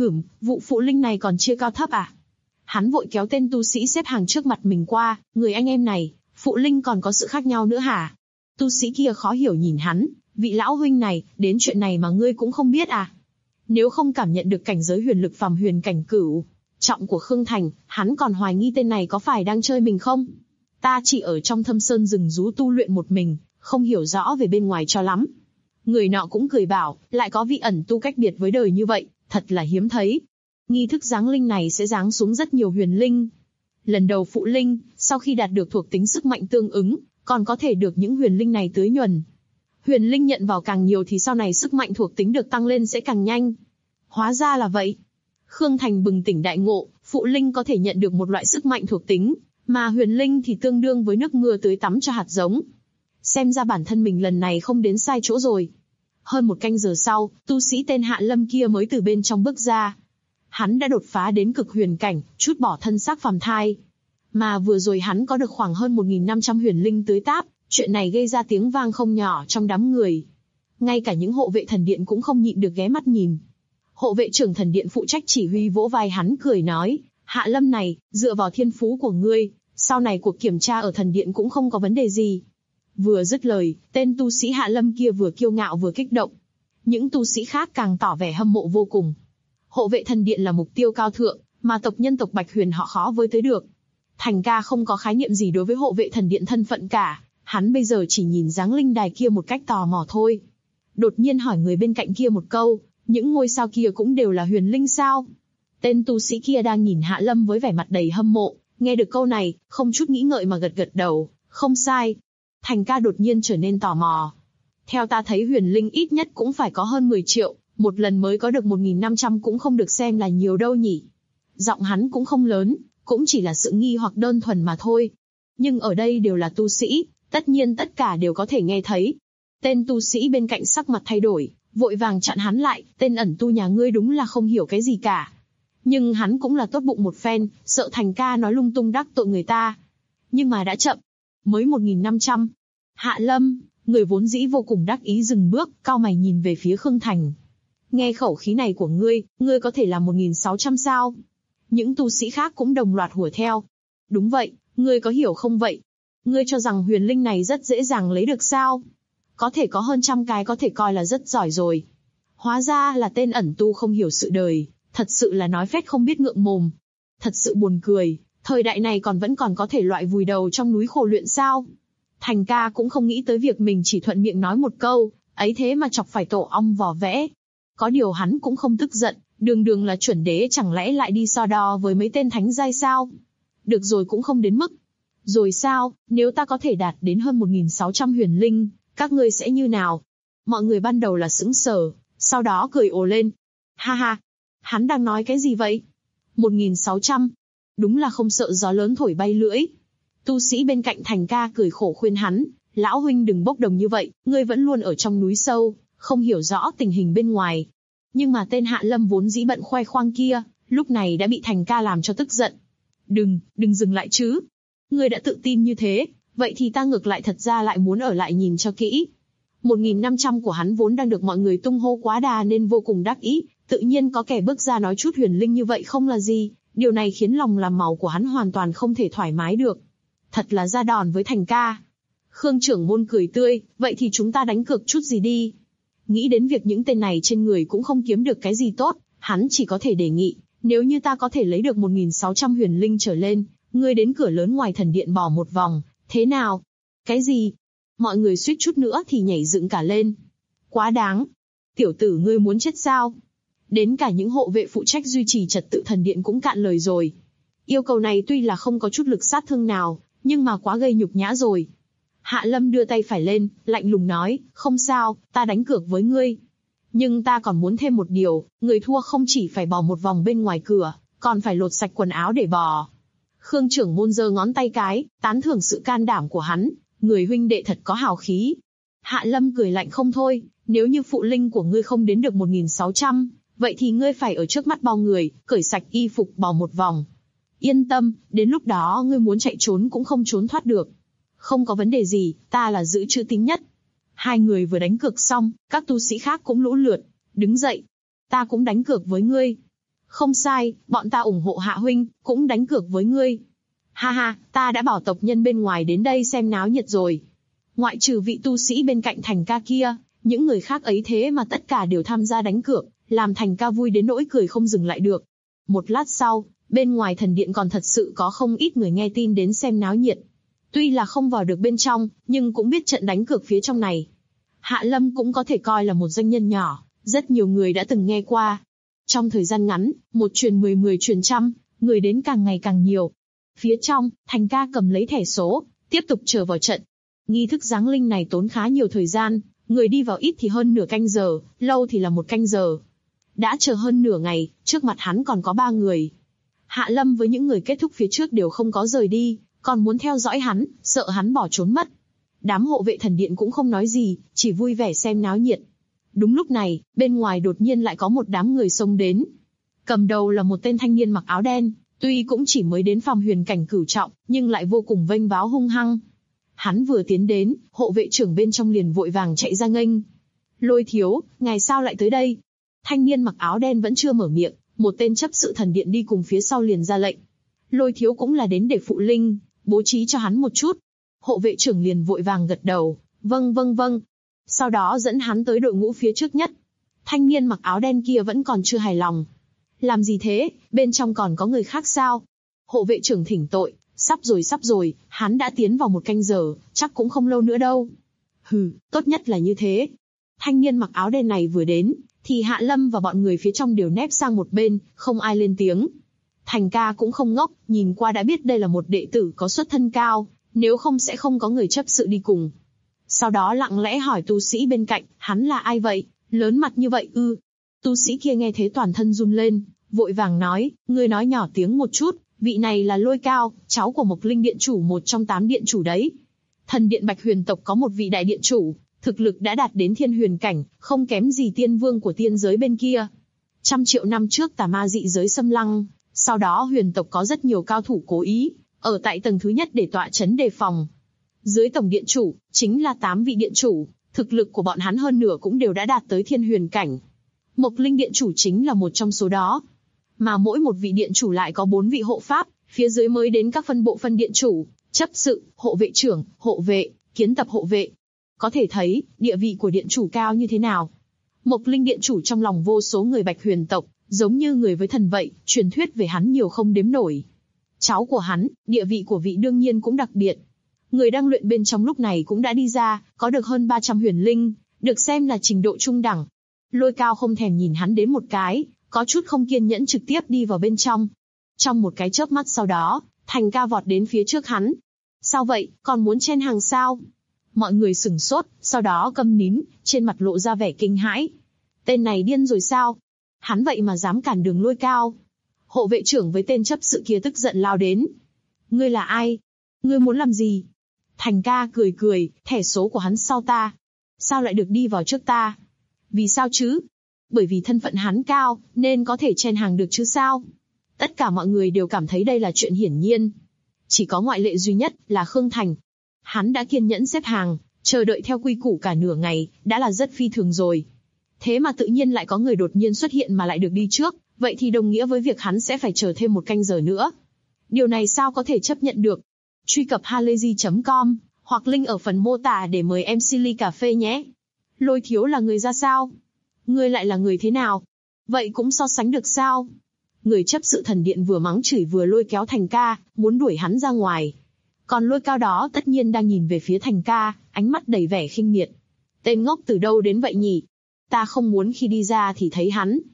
Vụ phụ linh này còn chia cao thấp à? Hắn vội kéo tên tu sĩ xếp hàng trước mặt mình qua, người anh em này, phụ linh còn có sự khác nhau nữa hả? Tu sĩ kia khó hiểu nhìn hắn, vị lão huynh này, đến chuyện này mà ngươi cũng không biết à? Nếu không cảm nhận được cảnh giới huyền lực phàm huyền cảnh cửu trọng của Khương Thành, hắn còn hoài nghi tên này có phải đang chơi mình không? Ta chỉ ở trong thâm sơn rừng rú tu luyện một mình, không hiểu rõ về bên ngoài cho lắm. Người nọ cũng cười bảo, lại có vị ẩn tu cách biệt với đời như vậy, thật là hiếm thấy. Nghi thức giáng linh này sẽ giáng xuống rất nhiều huyền linh. Lần đầu phụ linh, sau khi đạt được thuộc tính sức mạnh tương ứng, còn có thể được những huyền linh này tưới nhuần. Huyền linh nhận vào càng nhiều thì sau này sức mạnh thuộc tính được tăng lên sẽ càng nhanh. Hóa ra là vậy. Khương Thành bừng tỉnh đại ngộ, phụ linh có thể nhận được một loại sức mạnh thuộc tính, mà huyền linh thì tương đương với nước mưa tưới tắm cho hạt giống. Xem ra bản thân mình lần này không đến sai chỗ rồi. Hơn một canh giờ sau, tu sĩ tên Hạ Lâm kia mới từ bên trong bước ra. Hắn đã đột phá đến cực huyền cảnh, trút bỏ thân xác phàm thai. Mà vừa rồi hắn có được khoảng hơn 1500 huyền linh tưới táp, chuyện này gây ra tiếng vang không nhỏ trong đám người. Ngay cả những hộ vệ thần điện cũng không nhịn được ghé mắt nhìn. Hộ vệ trưởng thần điện phụ trách chỉ huy vỗ vai hắn cười nói, Hạ Lâm này, dựa vào thiên phú của ngươi, sau này cuộc kiểm tra ở thần điện cũng không có vấn đề gì. Vừa dứt lời, tên tu sĩ Hạ Lâm kia vừa kiêu ngạo vừa kích động. Những tu sĩ khác càng tỏ vẻ hâm mộ vô cùng. Hộ vệ thần điện là mục tiêu cao thượng, mà tộc nhân tộc Bạch Huyền họ khó với tới được. Thành ca không có khái niệm gì đối với hộ vệ thần điện thân phận cả, hắn bây giờ chỉ nhìn dáng linh đài kia một cách tò mò thôi. Đột nhiên hỏi người bên cạnh kia một câu, những ngôi sao kia cũng đều là huyền linh sao? Tên tu sĩ kia đang nhìn Hạ Lâm với vẻ mặt đầy hâm mộ, nghe được câu này, không chút nghĩ ngợi mà gật gật đầu, không sai. Thành ca đột nhiên trở nên tò mò. Theo ta thấy huyền linh ít nhất cũng phải có hơn 10 triệu, một lần mới có được 1500 cũng không được xem là nhiều đâu nhỉ. Giọng hắn cũng không lớn, cũng chỉ là sự nghi hoặc đơn thuần mà thôi. Nhưng ở đây đều là tu sĩ, tất nhiên tất cả đều có thể nghe thấy. Tên tu sĩ bên cạnh sắc mặt thay đổi, vội vàng chặn hắn lại, tên ẩn tu nhà ngươi đúng là không hiểu cái gì cả. Nhưng hắn cũng là tốt bụng một phen, sợ Thành ca nói lung tung đắc tội người ta. Nhưng mà đã chậm, mới 1500. Hạ Lâm, người vốn dĩ vô cùng đắc ý dừng bước, cau mày nhìn về phía Khương Thành. Nghe khẩu khí này của ngươi có thể làm 1600 sao? Những tu sĩ khác cũng đồng loạt hùa theo. Đúng vậy, ngươi có hiểu không vậy? Ngươi cho rằng huyền linh này rất dễ dàng lấy được sao? Có thể có hơn trăm cái có thể coi là rất giỏi rồi. Hóa ra là tên ẩn tu không hiểu sự đời, thật sự là nói phét không biết ngượng mồm. Thật sự buồn cười, thời đại này vẫn còn có thể loại vùi đầu trong núi khổ luyện sao? Thành ca cũng không nghĩ tới việc mình chỉ thuận miệng nói một câu, ấy thế mà chọc phải tổ ong vò vẽ. Có điều hắn cũng không tức giận, đường đường là chuẩn đế chẳng lẽ lại đi so đo với mấy tên thánh giai sao? Được rồi cũng không đến mức. Rồi sao, nếu ta có thể đạt đến hơn 1600 huyền linh, các ngươi sẽ như nào? Mọi người ban đầu là sững sờ, sau đó cười ồ lên. Ha ha, hắn đang nói cái gì vậy? 1600? Đúng là không sợ gió lớn thổi bay lưỡi. Tu sĩ bên cạnh Thành ca cười khổ khuyên hắn, lão huynh đừng bốc đồng như vậy, ngươi vẫn luôn ở trong núi sâu, không hiểu rõ tình hình bên ngoài. Nhưng mà tên Hạ Lâm vốn dĩ bận khoe khoang kia, lúc này đã bị Thành ca làm cho tức giận. Đừng dừng lại chứ. Ngươi đã tự tin như thế, vậy thì ta ngược lại thật ra lại muốn ở lại nhìn cho kỹ. 1500 của hắn vốn đang được mọi người tung hô quá đà nên vô cùng đắc ý, tự nhiên có kẻ bước ra nói chút huyền linh như vậy không là gì, điều này khiến lòng làm màu của hắn hoàn toàn không thể thoải mái được. Thật là ra đòn với Thành ca. Khương trưởng môn cười tươi, vậy thì chúng ta đánh cược chút gì đi. Nghĩ đến việc những tên này trên người cũng không kiếm được cái gì tốt, hắn chỉ có thể đề nghị, nếu như ta có thể lấy được 1600 huyền linh trở lên, ngươi đến cửa lớn ngoài thần điện bỏ một vòng, thế nào? Cái gì? Mọi người suýt chút nữa thì nhảy dựng cả lên. Quá đáng. Tiểu tử ngươi muốn chết sao? Đến cả những hộ vệ phụ trách duy trì trật tự thần điện cũng cạn lời rồi. Yêu cầu này tuy là không có chút lực sát thương nào, nhưng mà quá gây nhục nhã rồi. Hạ Lâm đưa tay phải lên, lạnh lùng nói, không sao, ta đánh cược với ngươi. Nhưng ta còn muốn thêm một điều, người thua không chỉ phải bò một vòng bên ngoài cửa, còn phải lột sạch quần áo để bò. Khương trưởng môn giơ ngón tay cái, tán thưởng sự can đảm của hắn, người huynh đệ thật có hào khí. Hạ Lâm cười lạnh không thôi, nếu như phụ linh của ngươi không đến được 1.600, vậy thì ngươi phải ở trước mắt bao người, cởi sạch y phục bò một vòng. Yên tâm, đến lúc đó ngươi muốn chạy trốn cũng không trốn thoát được. Không có vấn đề gì, ta là giữ chữ tín nhất. Hai người vừa đánh cược xong, các tu sĩ khác cũng lũ lượt, đứng dậy. Ta cũng đánh cược với ngươi. Không sai, bọn ta ủng hộ Hạ huynh, cũng đánh cược với ngươi. Ha ha, ta đã bảo tộc nhân bên ngoài đến đây xem náo nhiệt rồi. Ngoại trừ vị tu sĩ bên cạnh Thành Ca kia, những người khác ấy thế mà tất cả đều tham gia đánh cược, làm Thành Ca vui đến nỗi cười không dừng lại được. Một lát sau, bên ngoài thần điện còn thật sự có không ít người nghe tin đến xem náo nhiệt. Tuy là không vào được bên trong, nhưng cũng biết trận đánh cược phía trong này. Hạ Lâm cũng có thể coi là một doanh nhân nhỏ, rất nhiều người đã từng nghe qua. Trong thời gian ngắn, một truyền 10 truyền trăm, người đến càng ngày càng nhiều. Phía trong, Thành Ca cầm lấy thẻ số, tiếp tục chờ vào trận. Nghi thức giáng linh này tốn khá nhiều thời gian, người đi vào ít thì hơn nửa canh giờ, lâu thì là 1 canh giờ. Đã chờ hơn nửa ngày, trước mặt hắn còn có 3 người. Hạ Lâm với những người kết thúc phía trước đều không có rời đi, còn muốn theo dõi hắn, sợ hắn bỏ trốn mất. Đám hộ vệ thần điện cũng không nói gì, chỉ vui vẻ xem náo nhiệt. Đúng lúc này, bên ngoài đột nhiên lại có một đám người xông đến. Cầm đầu là một tên thanh niên mặc áo đen, tuy cũng chỉ mới đến phàm huyền cảnh cửu trọng, nhưng lại vô cùng vênh váo hung hăng. Hắn vừa tiến đến, hộ vệ trưởng bên trong liền vội vàng chạy ra nghênh. Lôi thiếu, ngài sao lại tới đây? Thanh niên mặc áo đen vẫn chưa mở miệng, một tên chấp sự thần điện đi cùng phía sau liền ra lệnh. Lôi thiếu cũng là đến để phụ linh, bố trí cho hắn một chút. Hộ vệ trưởng liền vội vàng gật đầu, vâng vâng vâng. Sau đó dẫn hắn tới đội ngũ phía trước nhất. Thanh niên mặc áo đen kia vẫn còn chưa hài lòng. Làm gì thế, bên trong còn có người khác sao? Hộ vệ trưởng thỉnh tội, sắp rồi, hắn đã tiến vào 1 canh giờ, chắc cũng không lâu nữa đâu. Hừ, tốt nhất là như thế. Thanh niên mặc áo đen này vừa đến, thì Hạ Lâm và bọn người phía trong đều nép sang một bên, không ai lên tiếng. Thành Ca cũng không ngốc, nhìn qua đã biết đây là một đệ tử có xuất thân cao, nếu không sẽ không có người chấp sự đi cùng. Sau đó lặng lẽ hỏi tu sĩ bên cạnh, hắn là ai vậy, lớn mặt như vậy ư? Tu sĩ kia nghe thế toàn thân run lên, vội vàng nói, ngươi nói nhỏ tiếng một chút, vị này là Lôi Cao, cháu của Mộc Linh điện chủ, một trong 8 điện chủ đấy. Thần điện Bạch Huyền tộc có một vị đại điện chủ, thực lực đã đạt đến thiên huyền cảnh, không kém gì tiên vương của tiên giới bên kia. 100 triệu năm trước tà ma dị giới xâm lăng, sau đó huyền tộc có rất nhiều cao thủ cố ý, ở tại tầng thứ nhất để tọa chấn đề phòng. Dưới tổng điện chủ, chính là 8 vị điện chủ, thực lực của bọn hắn hơn nửa cũng đều đã đạt tới thiên huyền cảnh. Mộc Linh điện chủ chính là một trong số đó. Mà mỗi một vị điện chủ lại có 4 vị hộ pháp, phía dưới mới đến các phân bộ phân điện chủ, chấp sự, hộ vệ trưởng, hộ vệ, kiến tập hộ vệ. Có thể thấy, địa vị của điện chủ cao như thế nào. Mộc Linh điện chủ trong lòng vô số người Bạch Huyền tộc, giống như người với thần vậy, truyền thuyết về hắn nhiều không đếm nổi. Cháu của hắn, địa vị của vị đương nhiên cũng đặc biệt. Người đang luyện bên trong lúc này cũng đã đi ra, có được hơn 300 huyền linh, được xem là trình độ trung đẳng. Lôi Cao không thèm nhìn hắn đến một cái, có chút không kiên nhẫn trực tiếp đi vào bên trong. Trong một cái chớp mắt sau đó, Thành Ca vọt đến phía trước hắn. Sao vậy, còn muốn chen hàng sao? Mọi người sửng sốt, sau đó câm nín, trên mặt lộ ra vẻ kinh hãi. Tên này điên rồi sao? Hắn vậy mà dám cản đường Lôi Cao. Hộ vệ trưởng với tên chấp sự kia tức giận lao đến. Ngươi là ai? Ngươi muốn làm gì? Thành Ca cười cười, thẻ số của hắn sau ta. Sao lại được đi vào trước ta? Vì sao chứ? Bởi vì thân phận hắn cao, nên có thể chen hàng được chứ sao? Tất cả mọi người đều cảm thấy đây là chuyện hiển nhiên. Chỉ có ngoại lệ duy nhất là Khương Thành. Hắn đã kiên nhẫn xếp hàng, chờ đợi theo quy củ cả nửa ngày, đã là rất phi thường rồi. Thế mà tự nhiên lại có người đột nhiên xuất hiện mà lại được đi trước, vậy thì đồng nghĩa với việc hắn sẽ phải chờ thêm 1 canh giờ nữa. Điều này sao có thể chấp nhận được? Truy cập halayzi.com, hoặc link ở phần mô tả để mời MC ly cà phê nhé. Lôi thiếu là người ra sao? Ngươi lại là người thế nào? Vậy cũng so sánh được sao? Người chấp sự thần điện vừa mắng chửi vừa lôi kéo Thành Ca, muốn đuổi hắn ra ngoài. Còn Lôi Cao đó tất nhiên đang nhìn về phía Thành Ca, ánh mắt đầy vẻ khinh miệt. Tên ngốc từ đâu đến vậy nhỉ? Ta không muốn khi đi ra thì thấy hắn.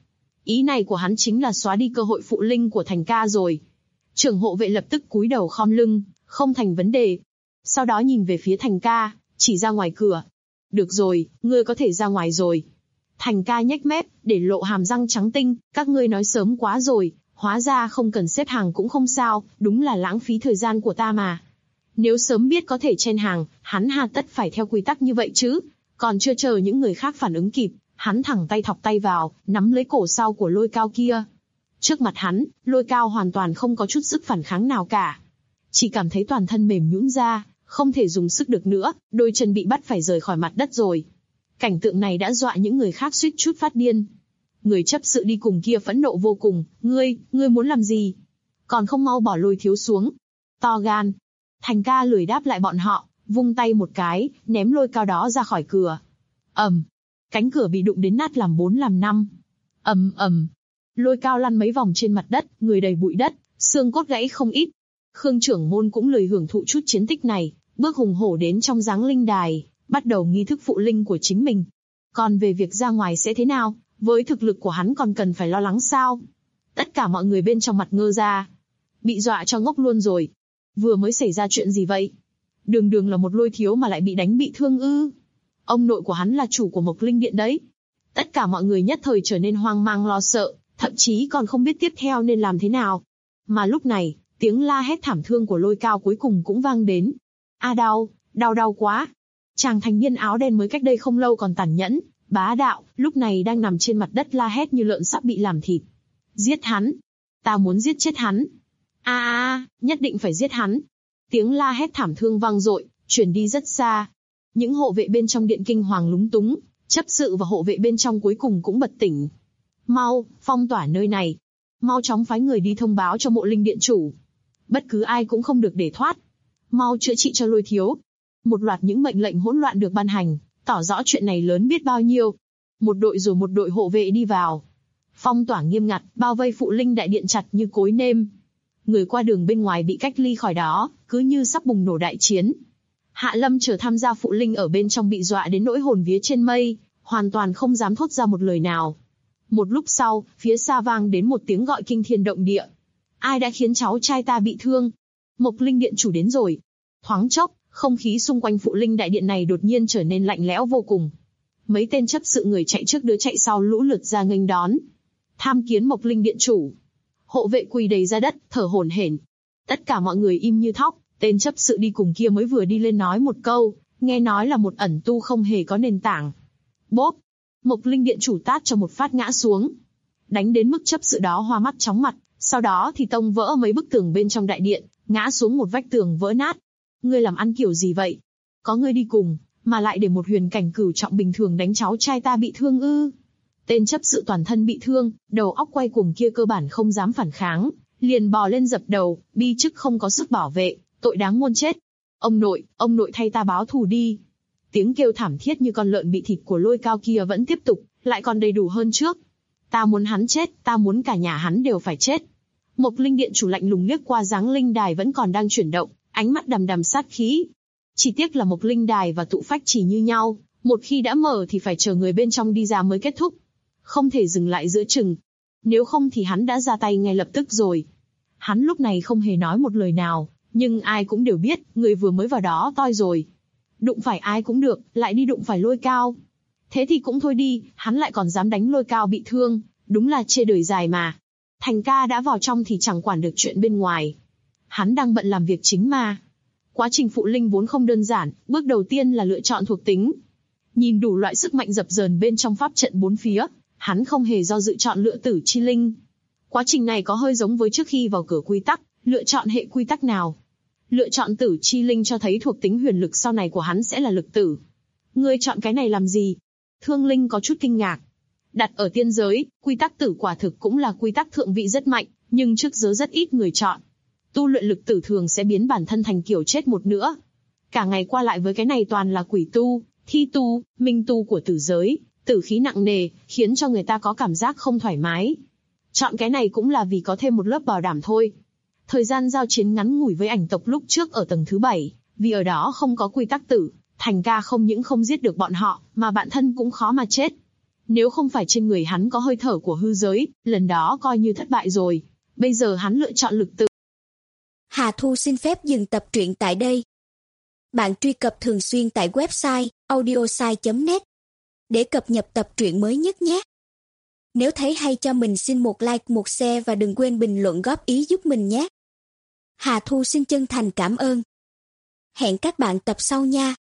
Ý này của hắn chính là xóa đi cơ hội phụ linh của Thành ca rồi. Trưởng hộ vệ lập tức cúi đầu khom lưng, không thành vấn đề. Sau đó nhìn về phía Thành ca, chỉ ra ngoài cửa. Được rồi, ngươi có thể ra ngoài rồi. Thành ca nhếch mép, để lộ hàm răng trắng tinh, các ngươi nói sớm quá rồi, hóa ra không cần xếp hàng cũng không sao, đúng là lãng phí thời gian của ta mà. Nếu sớm biết có thể chen hàng, hắn hà tất phải theo quy tắc như vậy chứ. Còn chưa chờ những người khác phản ứng kịp, hắn thẳng tay thọc tay vào, nắm lấy cổ sau của Lôi Cao kia. Trước mặt hắn, Lôi Cao hoàn toàn không có chút sức phản kháng nào cả. Chỉ cảm thấy toàn thân mềm nhũn ra, không thể dùng sức được nữa, đôi chân bị bắt phải rời khỏi mặt đất rồi. Cảnh tượng này đã dọa những người khác suýt chút phát điên. Người chấp sự đi cùng kia phẫn nộ vô cùng, ngươi muốn làm gì? Còn không mau bỏ Lôi thiếu xuống. To gan. Thành ca lười đáp lại bọn họ, vung tay một cái, ném Lôi Cao đó ra khỏi cửa. Cánh cửa bị đụng đến nát làm 4 làm 5. Lôi Cao lăn mấy vòng trên mặt đất, người đầy bụi đất, xương cốt gãy không ít. Khương trưởng môn cũng lười hưởng thụ chút chiến tích này, bước hùng hổ đến trong giáng linh đài, bắt đầu nghi thức phụ linh của chính mình. Còn về việc ra ngoài sẽ thế nào, với thực lực của hắn còn cần phải lo lắng sao? Tất cả mọi người bên trong mặt ngơ ra. Bị dọa cho ngốc luôn rồi. Vừa mới xảy ra chuyện gì vậy? Đường là một Lôi thiếu mà lại bị đánh bị thương ư? Ông nội của hắn là chủ của Mộc Linh Điện đấy. Tất cả mọi người nhất thời trở nên hoang mang lo sợ, thậm chí còn không biết tiếp theo nên làm thế nào. Mà lúc này, tiếng la hét thảm thương của Lôi Cao cuối cùng cũng vang đến. A đau quá. Chàng thanh niên áo đen mới cách đây không lâu còn tàn nhẫn, bá đạo, lúc này đang nằm trên mặt đất la hét như lợn sắp bị làm thịt. Giết hắn. Ta muốn giết chết hắn. Nhất định phải giết hắn. Tiếng la hét thảm thương vang dội, truyền đi rất xa. Những hộ vệ bên trong điện kinh hoàng lúng túng, chấp sự và hộ vệ bên trong cuối cùng cũng bật tỉnh. Mau, phong tỏa nơi này. Mau chóng phái người đi thông báo cho Mộ Linh Điện chủ. Bất cứ ai cũng không được để thoát. Mau chữa trị cho Lôi thiếu. Một loạt những mệnh lệnh hỗn loạn được ban hành, tỏ rõ chuyện này lớn biết bao nhiêu. Một đội rồi một đội hộ vệ đi vào. Phong tỏa nghiêm ngặt, bao vây phụ linh đại điện chặt như cối nêm. Người qua đường bên ngoài bị cách ly khỏi đó, cứ như sắp bùng nổ đại chiến. Hạ Lâm chờ tham gia phụ linh ở bên trong bị dọa đến nỗi hồn vía trên mây, hoàn toàn không dám thốt ra một lời nào. Một lúc sau, phía xa vang đến một tiếng gọi kinh thiên động địa. Ai đã khiến cháu trai ta bị thương? Mộc Linh Điện chủ đến rồi. Thoáng chốc, không khí xung quanh phụ linh đại điện này đột nhiên trở nên lạnh lẽo vô cùng. Mấy tên chấp sự người chạy trước đứa chạy sau lũ lượt ra nghênh đón. Tham kiến Mộc Linh Điện chủ. Hộ vệ quỳ đầy ra đất, thở hổn hển. Tất cả mọi người im như thóc. Tên chấp sự đi cùng kia mới vừa đi lên nói một câu, nghe nói là một ẩn tu không hề có nền tảng. Bốp! Mộc Linh Điện chủ tát cho một phát ngã xuống. Đánh đến mức chấp sự đó hoa mắt chóng mặt, sau đó thì tông vỡ mấy bức tường bên trong đại điện, ngã xuống một vách tường vỡ nát. Ngươi làm ăn kiểu gì vậy? Có ngươi đi cùng, mà lại để một huyền cảnh cửu trọng bình thường đánh cháu trai ta bị thương ư? Tên chấp sự toàn thân bị thương, đầu óc quay cuồng kia cơ bản không dám phản kháng, liền bò lên dập đầu, bi chức không có sức bảo vệ. Tội đáng muôn chết. Ông nội thay ta báo thù đi. Tiếng kêu thảm thiết như con lợn bị thịt của Lôi Cao kia vẫn tiếp tục, lại còn đầy đủ hơn trước. Ta muốn hắn chết, ta muốn cả nhà hắn đều phải chết. Mộc Linh Điện chủ lạnh lùng liếc qua giáng linh đài vẫn còn đang chuyển động, ánh mắt đằm đằm sát khí. Chỉ tiếc là Mộc Linh đài và tụ phách chỉ như nhau, một khi đã mở thì phải chờ người bên trong đi ra mới kết thúc. Không thể dừng lại giữa chừng. Nếu không thì hắn đã ra tay ngay lập tức rồi. Hắn lúc này không hề nói một lời nào. Nhưng ai cũng đều biết, người vừa mới vào đó toi rồi. Đụng phải ai cũng được, lại đi đụng phải Lôi Cao. Thế thì cũng thôi đi, hắn lại còn dám đánh Lôi Cao bị thương, đúng là chê đời dài mà. Thành ca đã vào trong thì chẳng quản được chuyện bên ngoài. Hắn đang bận làm việc chính mà. Quá trình phụ linh vốn không đơn giản, bước đầu tiên là lựa chọn thuộc tính. Nhìn đủ loại sức mạnh dập dờn bên trong pháp trận bốn phía, hắn không hề do dự chọn lựa tử chi linh. Quá trình này có hơi giống với trước khi vào cửa quy tắc, lựa chọn hệ quy tắc nào. Lựa chọn tử chi linh cho thấy thuộc tính huyền lực sau này của hắn sẽ là lực tử. Ngươi chọn cái này làm gì? Thương Linh có chút kinh ngạc. Đặt ở tiên giới, quy tắc tử quả thực cũng là quy tắc thượng vị rất mạnh, nhưng trước giới rất ít người chọn. Tu luyện lực tử thường sẽ biến bản thân thành kiểu chết một nữa. Cả ngày qua lại với cái này toàn là quỷ tu, thi tu, minh tu của tử giới, tử khí nặng nề, khiến cho người ta có cảm giác không thoải mái. Chọn cái này cũng là vì có thêm một lớp bảo đảm thôi. Thời gian giao chiến ngắn ngủi với ảnh tộc lúc trước ở tầng thứ 7, vì ở đó không có quy tắc tử, Thành ca không những không giết được bọn họ, mà bản thân cũng khó mà chết. Nếu không phải trên người hắn có hơi thở của hư giới, lần đó coi như thất bại rồi. Bây giờ hắn lựa chọn lực tự. Hà Thu xin phép dừng tập truyện tại đây. Bạn truy cập thường xuyên tại website audiosai.net để cập nhật tập truyện mới nhất nhé. Nếu thấy hay cho mình xin một like, một share và đừng quên bình luận góp ý giúp mình nhé. Hà Thu xin chân thành cảm ơn. Hẹn các bạn tập sau nha.